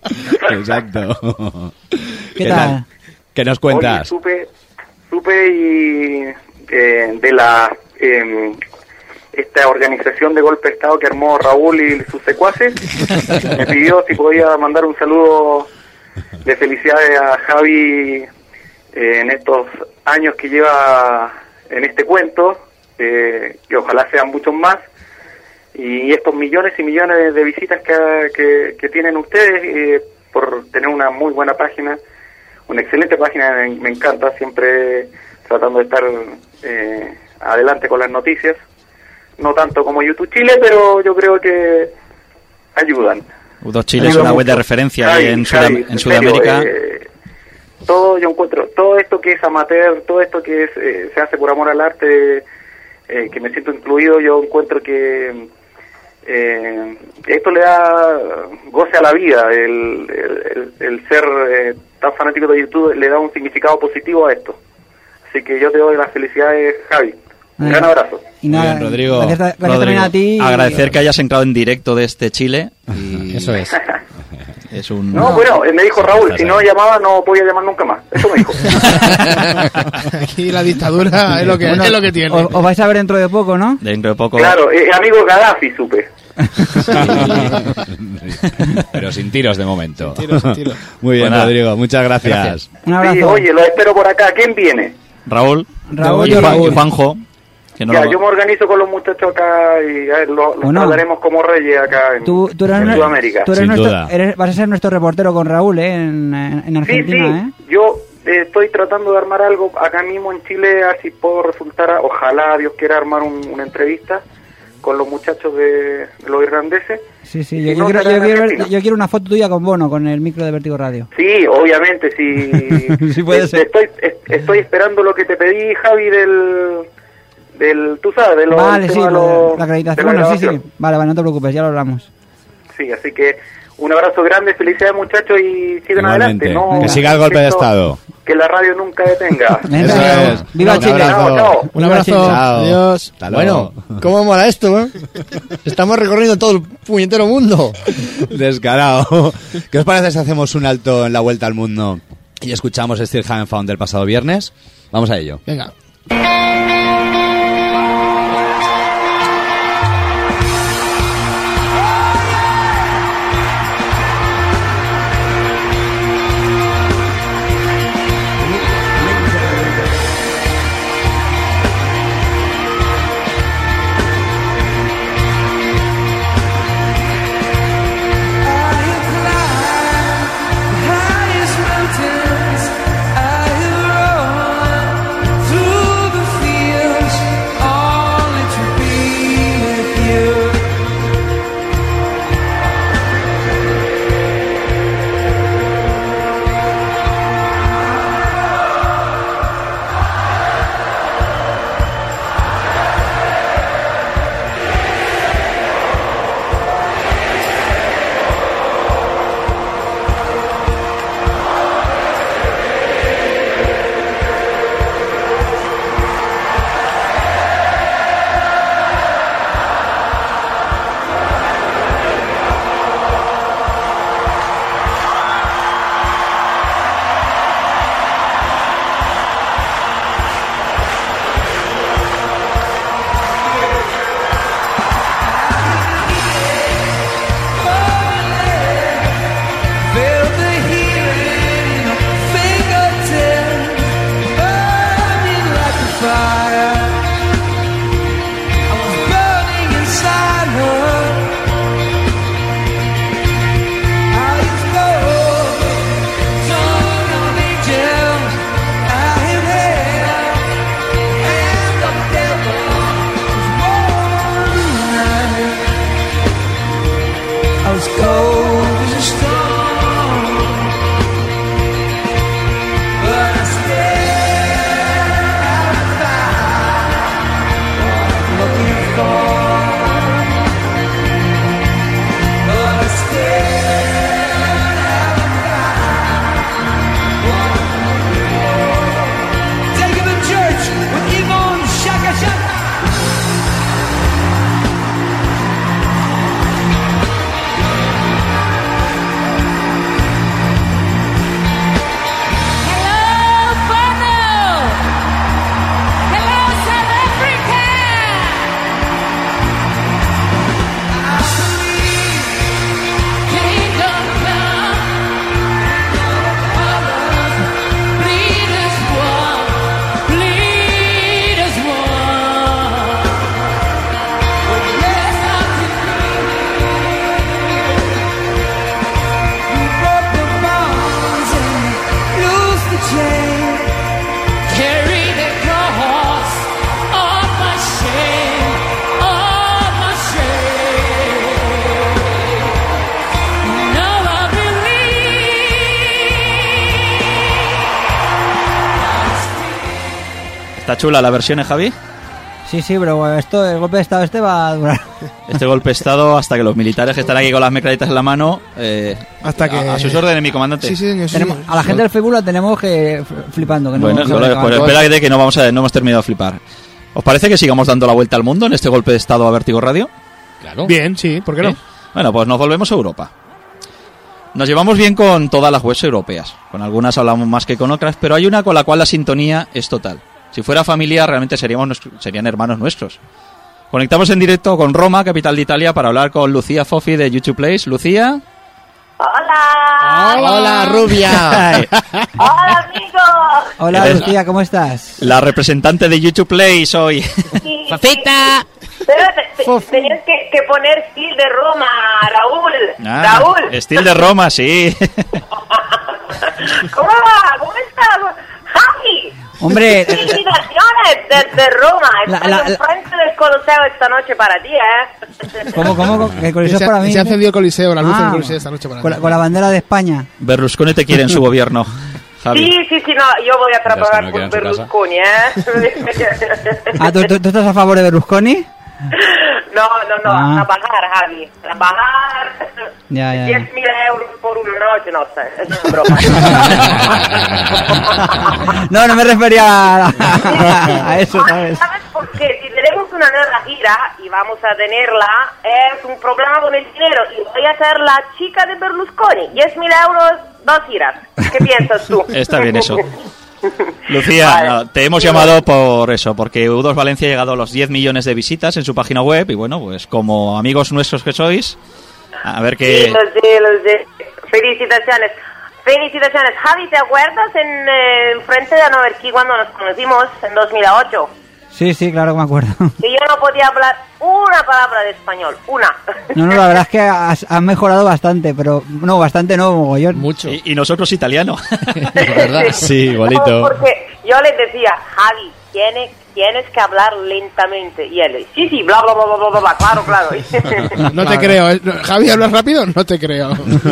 Exacto. ¿Qué tal? ¿Qué nos Oye, cuentas? supe, supe y, eh, de la eh, esta organización de golpe de estado que armó Raúl y sus secuaces. Me pidió si podía mandar un saludo de felicidades a Javi eh, en estos años que lleva en este cuento, eh, que ojalá sean muchos más. Y estos millones y millones de visitas que, que, que tienen ustedes eh, por tener una muy buena página, una excelente página, me, me encanta, siempre tratando de estar eh, adelante con las noticias, no tanto como YouTube Chile, pero yo creo que ayudan. U dos Chile es Ayuda una web de mucho. referencia Javi, en, Sudam- Javi, en en Sudamérica. serio, eh, todo yo encuentro, todo esto que es amateur, todo esto que es, eh, se hace por amor al arte, eh, que me siento incluido, yo encuentro que eh, esto le da goce a la vida, el, el, el, el ser eh, tan fanático de YouTube le da un significado positivo a esto. Así que yo te doy las felicidades, Javi. Un gran abrazo. Y nada, bien, Rodrigo. Gracias, gracias Rodrigo, también a ti. agradecer que hayas entrado en directo desde Chile. Y Eso es. Es un... No, bueno, eh, me dijo Raúl, si no llamaba no podía llamar nunca más. Eso me dijo. Aquí la dictadura es lo que, Bueno, es lo que tiene. Os, os vais a ver dentro de poco, ¿no? Dentro de poco... Claro, eh, amigo Gaddafi, supe. Pero sin tiros de momento. Sin tiros, sin tiros. Muy bien, Bueno, Rodrigo. Muchas gracias. gracias. Un abrazo. Sí, oye, lo espero por acá. ¿Quién viene? Raúl, Raúl y, y Juan- Raúl. y Juanjo. Que no ya, lo- yo me organizo con los muchachos acá y a ver, lo- los Bueno. trataremos como reyes acá en, Tú, tú eres, en nue- Sudamérica. tú eres Sin nuestro, duda. eres- vas a ser nuestro reportero con Raúl, ¿eh? En, en- en Sí, Argentina, sí, ¿eh? yo eh, estoy tratando de armar algo acá mismo en Chile, así puedo resultar, a- ojalá Dios quiera armar un- una entrevista con los muchachos de, de los irlandeses. Sí, sí. Y Yo, yo no, quiero, acá yo, en quiero ver- Argentina. yo quiero una foto tuya con Bono, con el micro de Vértigo Radio. Sí, obviamente, sí. Sí puede Eh, ser. Estoy, es- estoy esperando lo que te pedí, Javi, del... del tú sabes, de los... Vale, del sí, tema de la, los- la acreditación. de la Bueno, sí, sí. grabación. Vale, vale, no te preocupes, ya lo hablamos. Sí, así que un abrazo grande, felicidades muchachos y sigan Igualmente. adelante. No, Que siga el golpe de esto- estado. Que la radio nunca detenga. Venga, Eso es. ¡Viva Un Chile! abrazo. Chao, chao. Un abrazo. Chao. Adiós. Hasta luego. Bueno, ¿cómo mola esto, eh? Estamos recorriendo todo el puñetero mundo. Descarado. ¿Qué os parece si hacemos un alto en la vuelta al mundo y escuchamos Still Haven't Found del pasado viernes? Vamos a ello. Venga. Highest mountains I have run through the shame. Carry the cross of my shame, of my shame. Now I believe. ¿Está chula la versión, eh, Javi? Sí, sí, pero bueno, esto, el golpe de estado este va a durar. Este golpe de estado hasta que los militares que están aquí con las metralletas en la mano... Eh, hasta que... A, a sus órdenes, mi comandante. Sí, sí, señor, sí, Tenemos, a la gente del Facebook la tenemos que flipando. Que bueno, no, no, que pues espera de que no, vamos a, no hemos terminado de flipar. ¿Os parece que sigamos dando la vuelta al mundo en este golpe de estado a Vértigo Radio? Claro. Bien, sí, ¿por qué no? ¿Eh? Bueno, pues nos volvemos a Europa. Nos llevamos bien con todas las webs europeas. Con algunas hablamos más que con otras, pero hay una con la cual la sintonía es total. Si fuera familia, realmente seríamos nuestro, serían hermanos nuestros. Conectamos en directo con Roma, capital de Italia, para hablar con Lucía Fofi de YouTube Plays. Lucía. Hola. Hola, Hola rubia. Hola, amigos. Hola, Eres Lucía, ¿cómo estás? La representante de YouTube Plays hoy. Sí, Fafita. Pero te, te, tenías que, que poner Steel de Roma, Raúl. Ah, Raúl. Steel de Roma, sí. ¿Cómo va? ¿Cómo estás? Javi. Hombre, Felicitaciones de, de Roma. La- Estoy la- la- enfrente del Coliseo esta noche para ti, ¿eh? ¿cómo, cómo? Que el coliseo se, es para mí. se ha encendido el coliseo, la luz Ah, del coliseo esta noche para Con ti. la, con la bandera de España. Berlusconi te quiere en su gobierno, Javi. Sí, sí, sí, no, yo voy a trabajar no por quiere en su Berlusconi, ¿eh? Ah, ¿tú, tú, tú estás a favor de Berlusconi? No, no, no, Ah. a bajar, Javi, a bajar. Ya, ya, ya. diez mil euros por una noche, no sé, es una broma. No, no me refería a, a eso, ¿sabes? ¿Sabes por qué? Si tenemos una nueva gira y vamos a tenerla, es un problema con el dinero y voy a ser la chica de Berlusconi. diez mil euros, dos giras. ¿Qué piensas tú? Está bien eso. Lucía, Vale. no, te hemos llamado por eso, porque U dos Valencia ha llegado a los diez millones de visitas en su página web y bueno, pues como amigos nuestros que sois, a ver Sí, qué... lo sé, lo sé. Felicitaciones. Felicitaciones. Javi, ¿te acuerdas en eh, frente de Anoverquí cuando nos conocimos en dos mil ocho? Sí, sí, claro que me acuerdo. Que yo no podía hablar una palabra de español, una. No, no, la verdad es que has, has mejorado bastante, pero no, bastante no, mogollón. Mucho. Y, y nosotros italiano. ¿Verdad? Sí, No, igualito. porque yo les decía, Javi, tienes, tienes que hablar lentamente. Y él, sí, sí, bla, bla, bla, bla, bla, bla, claro, claro. No te creo. ¿eh? No, Javi, ¿hablas rápido? No te creo.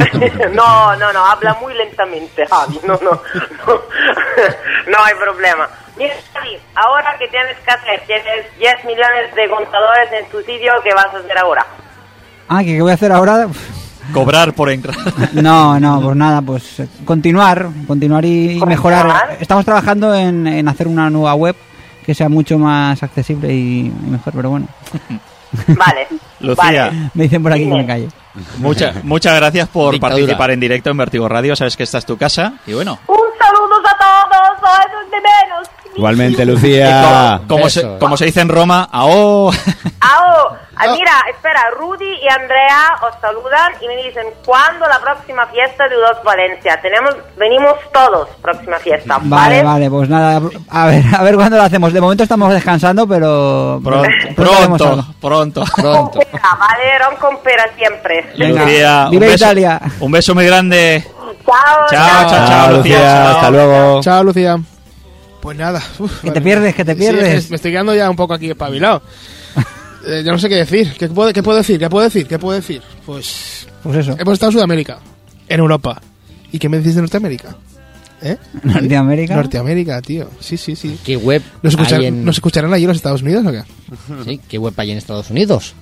No, no, no, habla muy lentamente, Javi. No, no, no, no hay problema. Mira, Javi, ahora que tienes que hacer, tienes diez millones de contadores en tu sitio, ¿qué vas a hacer ahora? Ah, ¿qué, qué voy a hacer ahora? Cobrar por entrar. No, no, pues nada, pues eh, continuar, continuar y, y mejorar. Estamos trabajando en, en hacer una nueva web que sea mucho más accesible y, y mejor, pero bueno. Vale. Lucía, Me dicen por aquí que me calle. mucha, muchas gracias por Dictadura. participar en directo en Vértigo Radio, sabes que esta es tu casa y bueno... Un saludo a todos, sois de menos. Igualmente, Lucía. Como se, Besos. como se dice en Roma, ¡ao! Ah, ah, mira, espera, Rudy y Andrea os saludan y me dicen, ¿cuándo la próxima fiesta de U dos Valencia? Tenemos, venimos todos, próxima fiesta, Vale, ¿vale? vale, pues nada, a ver, a ver cuándo lo hacemos. De momento estamos descansando, pero... Pronto, pero haremos algo. pronto, pronto. Pronto. Pera, vale, ron con pera siempre. Venga, Lucía, un viva beso, Italia. un beso muy grande. Chao, Chao, chao, chao, Lucía. Chao. Hasta luego. Chao, Lucía. Pues nada. Uf, Que te pierdes, que te Sí, pierdes. es que me estoy quedando ya un poco aquí espabilado. Eh, ya no sé qué decir. ¿Qué puedo, ¿Qué puedo decir? ¿Qué puedo decir? ¿Qué puedo decir? Pues Pues eso, hemos estado en Sudamérica, en Europa. ¿Y qué me decís de Norteamérica? ¿Eh? Norteamérica. Norteamérica, tío. Sí, sí, sí. ¿Qué web ¿Nos, escuchar- hay en... ¿Nos escucharán allí en los Estados Unidos o qué? Sí, ¿qué web hay en Estados Unidos?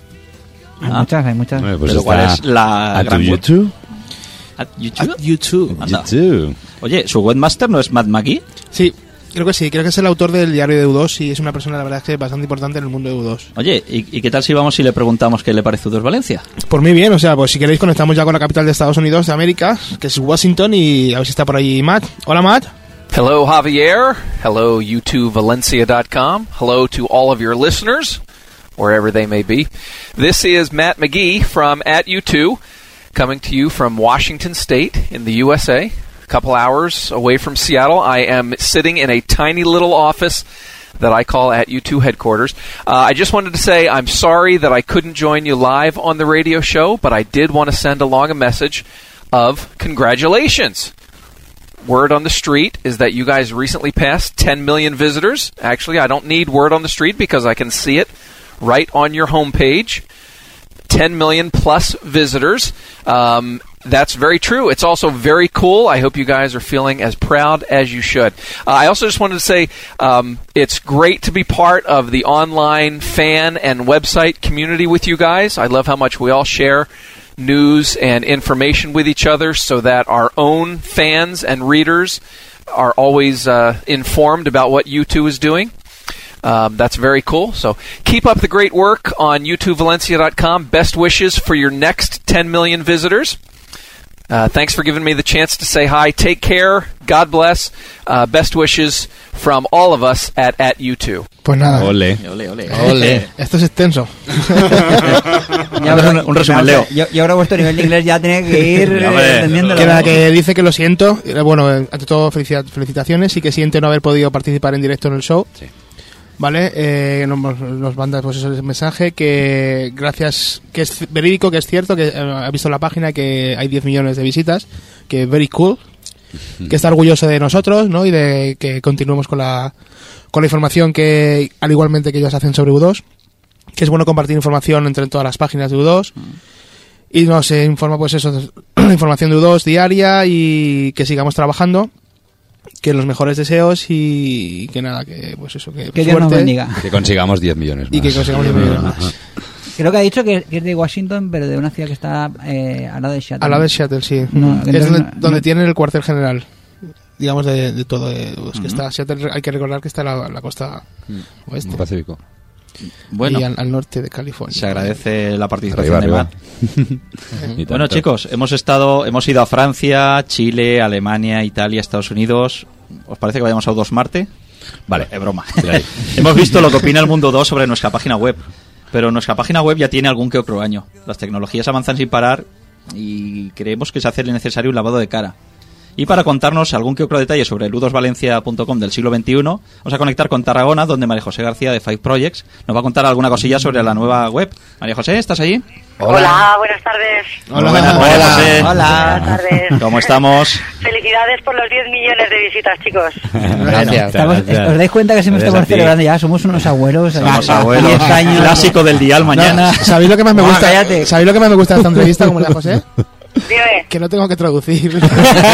Hay muchas, hay muchas. Hombre, pues Pero ¿cuál está es la a gran tu web? YouTube. ¿A YouTube? YouTube. Anda. YouTube. Oye, ¿su webmaster no es Matt McGee? Sí, creo que sí. Creo que es el autor del diario de U dos y es una persona, la verdad, que bastante importante en el mundo de U dos. Oye, ¿y, y qué tal si vamos y le preguntamos qué le parece U dos Valencia? Por mí bien, o sea, pues si queréis conectamos ya con la capital de Estados Unidos de América, que es Washington, y a ver si está por ahí Matt. Hola, Matt. Hello, Javier. Hello, U two Valencia dot com. Hello to all of your listeners, wherever they may be. This is Matt McGee from at U two, coming to you from Washington State in the U S A. A couple hours away from Seattle. I am sitting in a tiny little office that I call at U two headquarters. Uh, I just wanted to say I'm sorry that I couldn't join you live on the radio show, but I did want to send along a message of congratulations. word on the street is that you guys recently passed ten million visitors. Actually, I don't need word on the street because I can see it right on your homepage. ten million plus visitors. Um, that's very true. It's also very cool. I hope you guys are feeling as proud as you should. Uh, I also just wanted to say um, it's great to be part of the online fan and website community with you guys. I love how much we all share news and information with each other so that our own fans and readers are always uh, informed about what U two is doing. Um, that's very cool. So keep up the great work on U two Valencia dot com. Best wishes for your next ten million visitors. Uh, thanks for giving me the chance to say hi. Take care. God bless. Uh, best wishes from all of us at, at U two. Pues nada. Ole. Ole, ole. Ole. Esto es extenso. Ya, un, un resumen, Leo. Yo, yo ahora vuestro nivel de inglés ya tiene que ir entendiendo. Que, nada, que dice que lo siento. Bueno, ante todo felicitaciones y que siente no haber podido participar en directo en el show. Sí. Vale, eh, nos, nos manda pues ese mensaje que gracias, que es verídico, que es cierto, que eh, ha visto la página que hay diez millones de visitas, que very cool, que está orgulloso de nosotros, ¿no? Y de que continuemos con la con la información que, al igualmente que ellos hacen sobre U dos, que es bueno compartir información entre todas las páginas de U dos. Y nos eh, informa pues eso, la información de U dos diaria y que sigamos trabajando. Que los mejores deseos y que nada, que pues eso, que, que Dios nos bendiga. Que consigamos diez millones más. Y que consigamos diez millones más. Creo que ha dicho que, que es de Washington, pero de una ciudad que está eh, al lado de Seattle. Al lado de Seattle, sí. No, es donde, no, donde no. tienen el cuartel general, digamos, de, de todo. De, pues, uh-huh. Que está Seattle, hay que recordar que está en la, la costa uh-huh. oeste. Pacífico. Bueno, y al, al norte de California. Se agradece la participación arriba, de Matt. Bueno, chicos, hemos estado, hemos ido a Francia, Chile, Alemania, Italia, Estados Unidos. ¿Os parece que vayamos a U dos Marte? Vale, es broma. Hemos visto lo que opina el Mundo dos sobre nuestra página web, pero nuestra página web ya tiene algún que otro año. Las tecnologías avanzan sin parar y creemos que se hace necesario un lavado de cara. Y para contarnos algún que otro detalle sobre el u dos valencia punto com del siglo veintiuno, vamos a conectar con Tarragona, donde María José García de Five Projects nos va a contar alguna cosilla sobre la nueva web. María José, ¿estás allí? Hola, Hola buenas tardes. Hola, buenas, María José. Hola. Buenas tardes. ¿Cómo estamos? Felicidades por los diez millones de visitas, chicos. Gracias. Estamos, ¿os dais cuenta que se me estamos celebrando ya? Somos unos abuelos. Somos abuelos. diez años. Clásico del dial mañana. No, ¿Sabéis lo que más me gusta? Oh, ¿Sabéis lo que más me gusta de esta entrevista, como María José? Dime. Que no tengo que traducir. No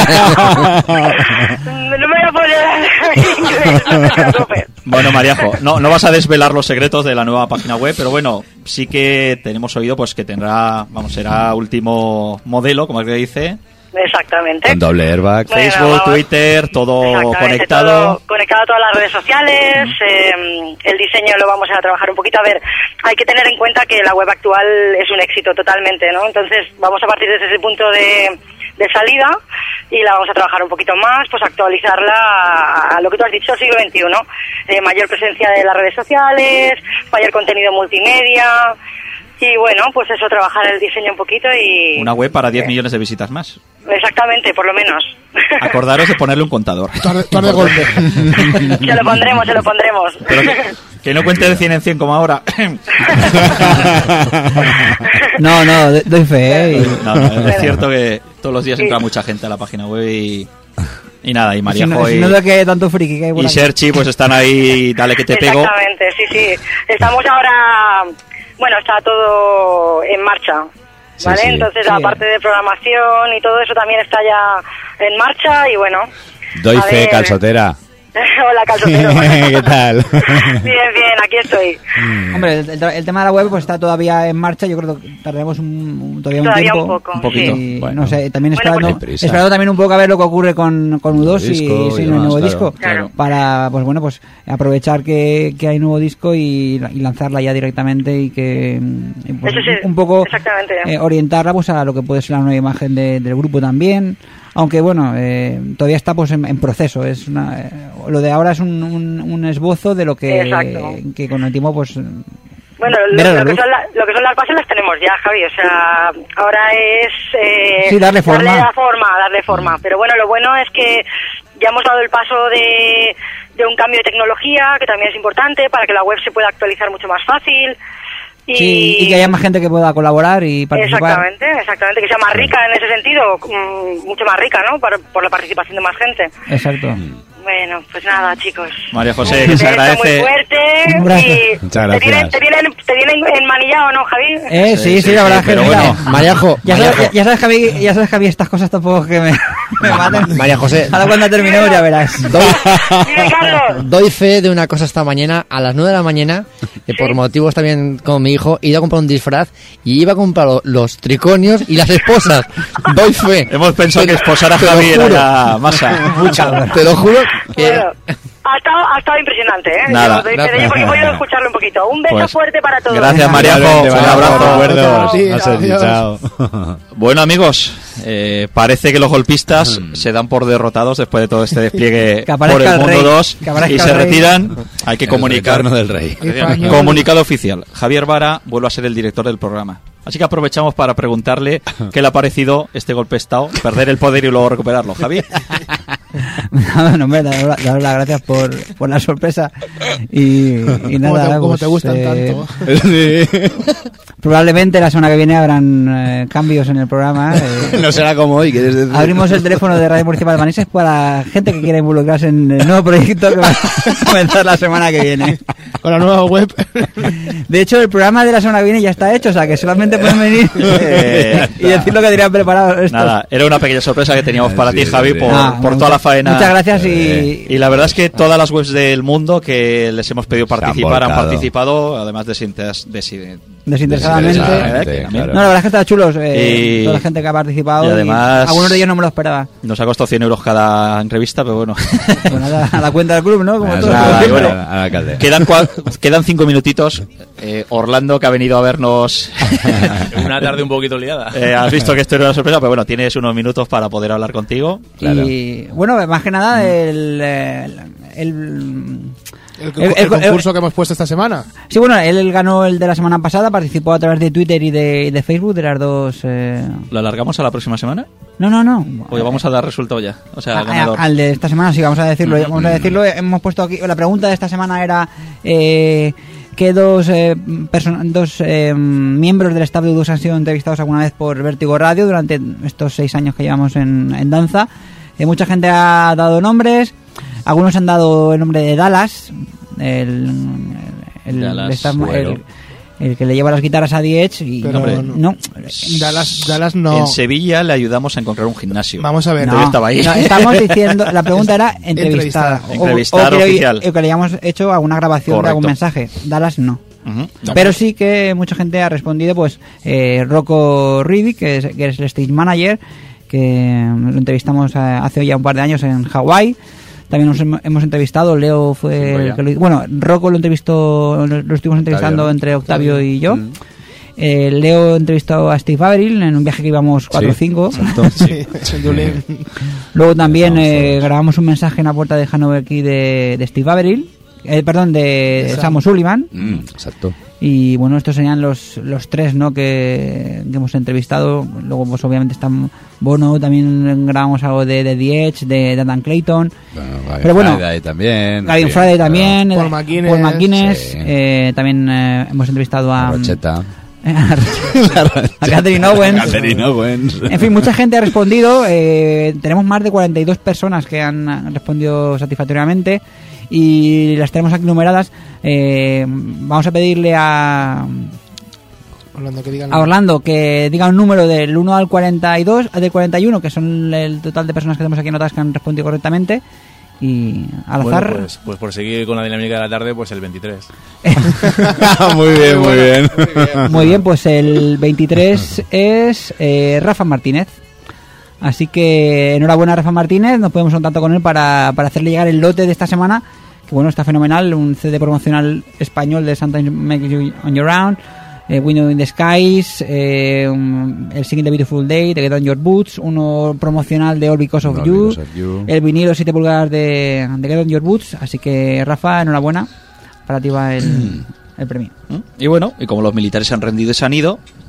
me voy a poner inglés, no te preocupes. Bueno, Mariajo, no, no vas a desvelar los secretos de la nueva página web, pero bueno, sí que tenemos oído pues que tendrá, vamos, será último modelo, como es que dice. Exactamente. Con doble airbag. Bueno, Facebook, vamos. Twitter, todo conectado. Todo conectado a todas las redes sociales. Eh, el diseño lo vamos a trabajar un poquito. A ver, hay que tener en cuenta que la web actual es un éxito totalmente, ¿no? Entonces vamos a partir desde ese punto de, de salida y la vamos a trabajar un poquito más, pues actualizarla a, a lo que tú has dicho, siglo veintiuno. Eh, mayor presencia de las redes sociales, mayor contenido multimedia. Y bueno, pues eso, trabajar el diseño un poquito y... Una web para diez millones de visitas más. Exactamente, por lo menos. Acordaros de ponerle un contador. Torre de golpe. Se lo pondremos, se lo pondremos. Pero que, que no cuente de cien en cien como ahora. No, no, doy fe, ¿eh? No, no, es cierto que todos los días entra mucha gente a la página web y... Y nada, y María si no, Joy si no es que hay tanto friki que hay y Serchi pues están ahí, dale que te pego. Exactamente, sí, sí. Estamos ahora... Bueno, está todo en marcha, ¿vale? Sí, sí. Entonces, la sí. parte de programación y todo eso también está ya en marcha y bueno... Doy fe, ver... calzotera. Hola, calzotero. ¿Qué tal? Bien, bien, aquí estoy. Hombre, el, el tema de la web pues está todavía en marcha. Yo creo que tardaremos un, un, todavía un todavía tiempo. Un, poco, un poquito. Y, bueno. No sé, también bueno, esperando, pues, esperando también un poco a ver lo que ocurre con, con U dos y, disco, y, y el demás, nuevo claro, disco. Claro. Para, pues bueno, pues aprovechar que, que hay nuevo disco y, y lanzarla ya directamente y que y pues, Eso sí, un poco eh, orientarla pues a lo que puede ser la nueva imagen de, del grupo también. Aunque bueno, eh, todavía está pues en, en proceso. Es una, eh, lo de ahora es un, un, un esbozo de lo que, eh, que con el tiempo pues... Bueno, lo, lo, que son la, lo que son las bases las tenemos ya, Javi. O sea, ahora es... Eh, sí, darle forma. Darle forma, darle forma. Pero bueno, lo bueno es que ya hemos dado el paso de, de un cambio de tecnología, que también es importante, para que la web se pueda actualizar mucho más fácil. Y... Sí, y que haya más gente que pueda colaborar y participar. Exactamente, exactamente, que sea más rica en ese sentido, mm, mucho más rica, ¿no? Por, por la participación de más gente. Exacto. Bueno, pues nada, chicos. María José, que se Beso agradece. muy fuerte. Gracias. Y Muchas te tienen, gracias. te tienen, te tienen enmanillado, ¿no, Javi? Eh, sí, sí, sí, la verdad es que pero mira, bueno, Mariajo, ya, sabes, Mariajo. ya, ya sabes que a mí, ya sabes que a mí estas cosas tampoco que me, me maten. María José. Ahora cuando terminemos ya verás. Doy, Dime, Carlos. doy fe de una cosa esta mañana, a las nueve de la mañana, que por motivos también con mi hijo, he ido a comprar un disfraz y iba a comprar lo- los triconios y las esposas. Doy fe. Hemos pensado que esposar a Te lo Javi era juro. ya masa. Mucho. Te lo juro que... Bueno, ha estado, ha estado impresionante, ¿eh? Nada, Yo doy fe de gracias. ello porque he podido escucharlo un poquito. Un beso Pues, fuerte para todos. Gracias, Mariajo. Igualmente, Un Mariajo, abrazo. recuerdos. Sí, No sé, adiós. chao. Bueno, amigos, eh, parece que los golpistas se dan por derrotados después de todo este despliegue Que aparezca por el el mundo rey. dos Que aparezca y el se rey. retiran. Hay que El comunicar. retorno del rey. Español. Comunicado oficial. Javier Vara vuelve a ser el director del programa. Así que aprovechamos para preguntarle qué le ha parecido este golpe de estado, perder el poder y luego recuperarlo. Javier. No, no, hombre, daros la- daros las gracias por, por la sorpresa. Y, y Como nada, te, como pues, te gustan eh, tanto. probablemente la semana que viene habrán eh, cambios en el programa. eh. No será como hoy, ¿quieres decir? Abrimos el teléfono de Radio Municipal de Manises para gente que quiera involucrarse en el nuevo proyecto que va a comenzar la semana que viene. Con la nueva web. De hecho, el programa de la semana que viene ya está hecho, o sea que solamente pueden venir Eh, y decir lo que tenían preparado estos. Nada, era una pequeña sorpresa que teníamos para Sí, ti, Javi, sí. por, Ah, por muchas- toda la faena. Muchas gracias y, Eh, Y la verdad es que todas las webs del mundo que les hemos pedido participar han, volcado. participado, además desinteres- desi- desinteresadamente. Desinteresadamente, Eh, claro. No, la verdad es que está chulos. Eh, Y- toda la gente que ha participado. y además- algunos de ellos no me lo esperaba. Nos ha costado cien euros cada entrevista, pero bueno. Pues nada, a la cuenta del club, ¿no? Como Ah, todo. eso, Nada, sí, y bueno, al- al alcalde. Quedan, cua- quedan cinco minutitos. Eh, Orlando, que ha venido a vernos. Una tarde un poquito liada. Eh, has visto que esto era una sorpresa, pero bueno, tienes unos minutos para poder hablar contigo. Y bueno, más que nada el... el, el- El, El- el el- concurso que hemos puesto esta semana. sí, bueno, él ganó el de la semana pasada, participó a través de Twitter y de, y de Facebook, de las dos... eh, ¿Lo alargamos a la próxima semana? No, no, no. ¿O ya vamos a dar resultado ya? O sea, A- ganador. a- al de esta semana sí, vamos a decirlo. Vamos a decirlo. Hemos puesto aquí. La pregunta de esta semana era eh, que dos eh, person- dos eh, miembros del staff de U dos han sido entrevistados alguna vez por Vértigo Radio durante estos seis años que llevamos en, en danza. Eh, mucha gente ha dado nombres. Algunos han dado el nombre de Dallas, el, el, Dallas, el staff- bueno. el- el que le lleva las guitarras a The Edge. Y Pero no, no. no. Dallas, Dallas no. En Sevilla le ayudamos a encontrar un gimnasio. Vamos a ver. No, estaba ahí. no, estamos diciendo, la pregunta era Entrevistada. entrevistada. O- Entrevistar o, que le- oficial. o que le hayamos hecho alguna grabación de algún Correcto. mensaje. Dallas no. Ujú. Pero sí que mucha gente ha respondido, pues, eh, Rocco Riddick, que es, que es el stage manager, que lo entrevistamos eh, hace ya un par de años en Hawái. También nos hem- hemos entrevistado, Leo fue Sí, el ya. que lo, bueno, Rocco lo entrevistó, lo, lo estuvimos entrevistando Octavio. entre Octavio y yo. Mm. Eh, Leo entrevistó a Steve Averill en un viaje que íbamos cuatro o Sí, cinco. exacto. Sí, en Dublín. Luego también Estamos eh, todos. grabamos un mensaje en la puerta de Hanover aquí de, de Steve Averill, eh, perdón, de, De Sam. Sam O'Sullivan. Mm, exacto. Y bueno, estos serían los, los tres, ¿no?, que, que hemos entrevistado. Luego, pues obviamente está Bono, también grabamos algo de, de The Edge, de, de Dan Clayton. Bueno, Gavin Pero bueno, Friday también. Gavin sí, Friday claro. también, Paul eh, McGuinness. Paul McGuinness, Sí. eh, también eh, hemos entrevistado a, Rocheta. a Catherine Owens. Catherine Owens. En fin, mucha gente ha respondido. eh, tenemos más de cuarenta y dos personas que han respondido satisfactoriamente y las tenemos aquí numeradas. Eh, vamos a pedirle a, Orlando, que digan. a Orlando que diga un número del uno al cuarenta y dos, del cuarenta y uno, que son el total de personas que tenemos aquí anotadas que han respondido correctamente. Y al Bueno, azar. pues, pues por seguir con la dinámica de la tarde, pues el veintitrés. Muy bien, muy bien. Muy bien, pues el veintitrés es eh, Rafa Martínez. Así que enhorabuena, Rafa Martínez. Nos podemos contactar con él para, para hacerle llegar el lote de esta semana. Que bueno, está fenomenal. Un C D promocional español de Sometimes Make You On Your Own. Eh, Window in the Skies. Eh, um, el Singing the Beautiful Day de Get On Your Boots. Uno promocional de All Because of All You. Because of You. El vinilo siete pulgadas de, de Get On Your Boots. Así que Rafa, enhorabuena. Para ti va el, el premio. ¿Mm? Y bueno, y como los militares se han rendido y se han ido,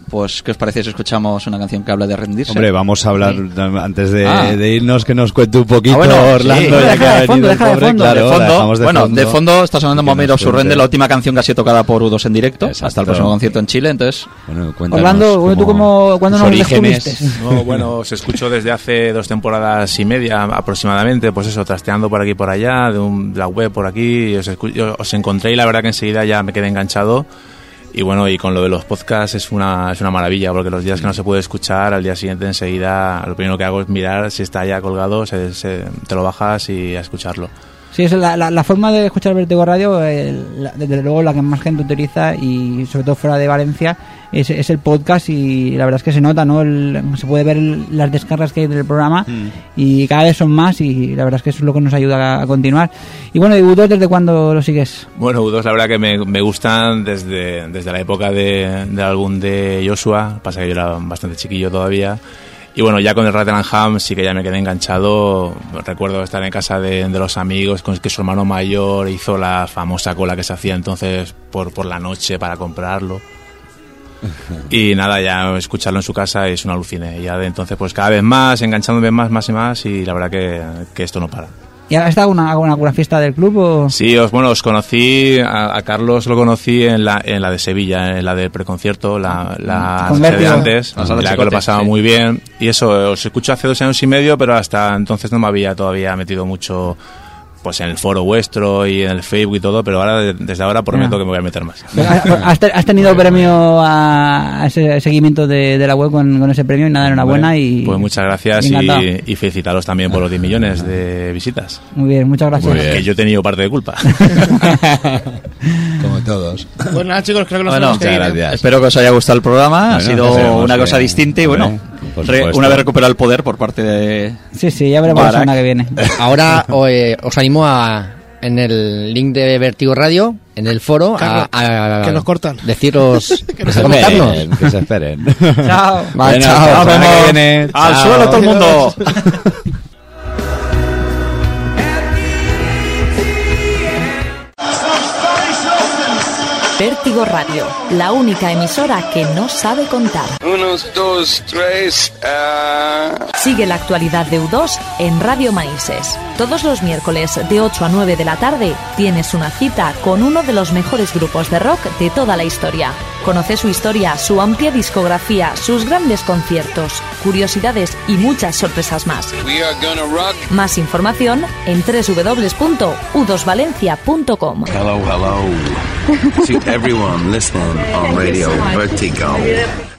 pues ¿qué os parece si escuchamos una canción que habla de rendirse? Hombre, vamos a hablar Sí. antes de, Ah. de irnos, que nos cuente un poquito Ah, bueno, Orlando, sí. ya Deja que de ha venido fondo, el deja de pobre, fondo. claro, De la fondo. dejamos de Bueno, fondo. de fondo está sonando Que Moment nos of Surrender, cuente. la última canción que ha sido tocada por U dos en directo, hasta el Exacto. próximo concierto en Chile, entonces... Bueno, Orlando, bueno, ¿tú cómo, cuándo nos descubriste? No, bueno, os escucho desde hace dos temporadas y media aproximadamente, pues eso, trasteando por aquí y por allá, de, un, de la web por aquí, y os, escu- yo os encontré y la verdad que enseguida ya me quedé enganchado. Y bueno, y con lo de los podcasts es una, es una maravilla, porque los días que no se puede escuchar, al día siguiente enseguida lo primero que hago es mirar si está ya colgado, se, se- te lo bajas y a escucharlo. Sí, es la, la, la forma de escuchar Vértigo Radio, eh, la- desde luego la que más gente utiliza y sobre todo fuera de Valencia, es, es el podcast y la verdad es que se nota, ¿no? El- se puede ver las descargas que hay del programa Mm. y cada vez son más y la verdad es que eso es lo que nos ayuda a, a continuar. Y bueno, ¿y U dos desde cuándo lo sigues? Bueno, U dos la verdad que me, me gustan desde, desde la época de, del álbum de Joshua, pasa que yo era bastante chiquillo todavía. Y bueno, ya con el Rattenham sí que ya me quedé enganchado. Recuerdo estar en casa de, de los amigos con que su hermano mayor hizo la famosa cola que se hacía entonces por, por la noche para comprarlo. Y nada, ya escucharlo en su casa es un alucine. Y ya de entonces pues cada vez más, enganchándome más, más y más, y la verdad que, que esto no para. ¿Y has estado en alguna, alguna, alguna fiesta del club o...? Sí, os, bueno, os conocí, a, a Carlos lo conocí en la, en la de Sevilla, en la del preconцierto, la, la Con noche de Vértigo. antes, La sala en la que Chicote, lo pasaba sí. muy bien. Y eso, os escucho hace dos años y medio, pero hasta entonces no me había todavía metido mucho pues en el foro vuestro y en el Facebook y todo, pero ahora de- desde ahora prometo Ah. que me voy a meter más. ¿Has, te- has tenido premio a, a ese seguimiento de, de la web con, con ese premio? Y nada, enhorabuena y... Pues muchas gracias Encantado. y, y felicitaros también por los diez millones de visitas. Muy bien, muchas gracias. Que yo he tenido parte de culpa. Como todos. Pues nada, chicos, creo que nos Bueno, tenemos que ir, ¿eh? espero que os haya gustado el programa, ha Bueno, sido esperemos una que- cosa distinta y bueno, por re- supuesto. una vez recuperado el poder por parte de... Sí, sí, ya veremos la Barak. semana que viene. Ahora o, eh, os animo a en el link de Vértigo Radio, en el foro, a, a- que nos cortan. deciros, Que se a comentarnos. esperen, que se esperen. Chao. Va, Bueno, chao. hasta la Nos semana vemos. que viene. ¡Al Chao. suelo todo el mundo! Vértigo Radio, la única emisora que no sabe contar. Unos, dos, tres. ah. Sigue la actualidad de U dos en Radio Manises. Todos los miércoles de ocho a nueve de la tarde tienes una cita con uno de los mejores grupos de rock de toda la historia. Conoce su historia, su amplia discografía, sus grandes conciertos, curiosidades y muchas sorpresas más. We are gonna rock. Más información en doble u doble u doble u punto u dos valencia punto com. Hello, hello. To everyone listening on Radio Vertigo.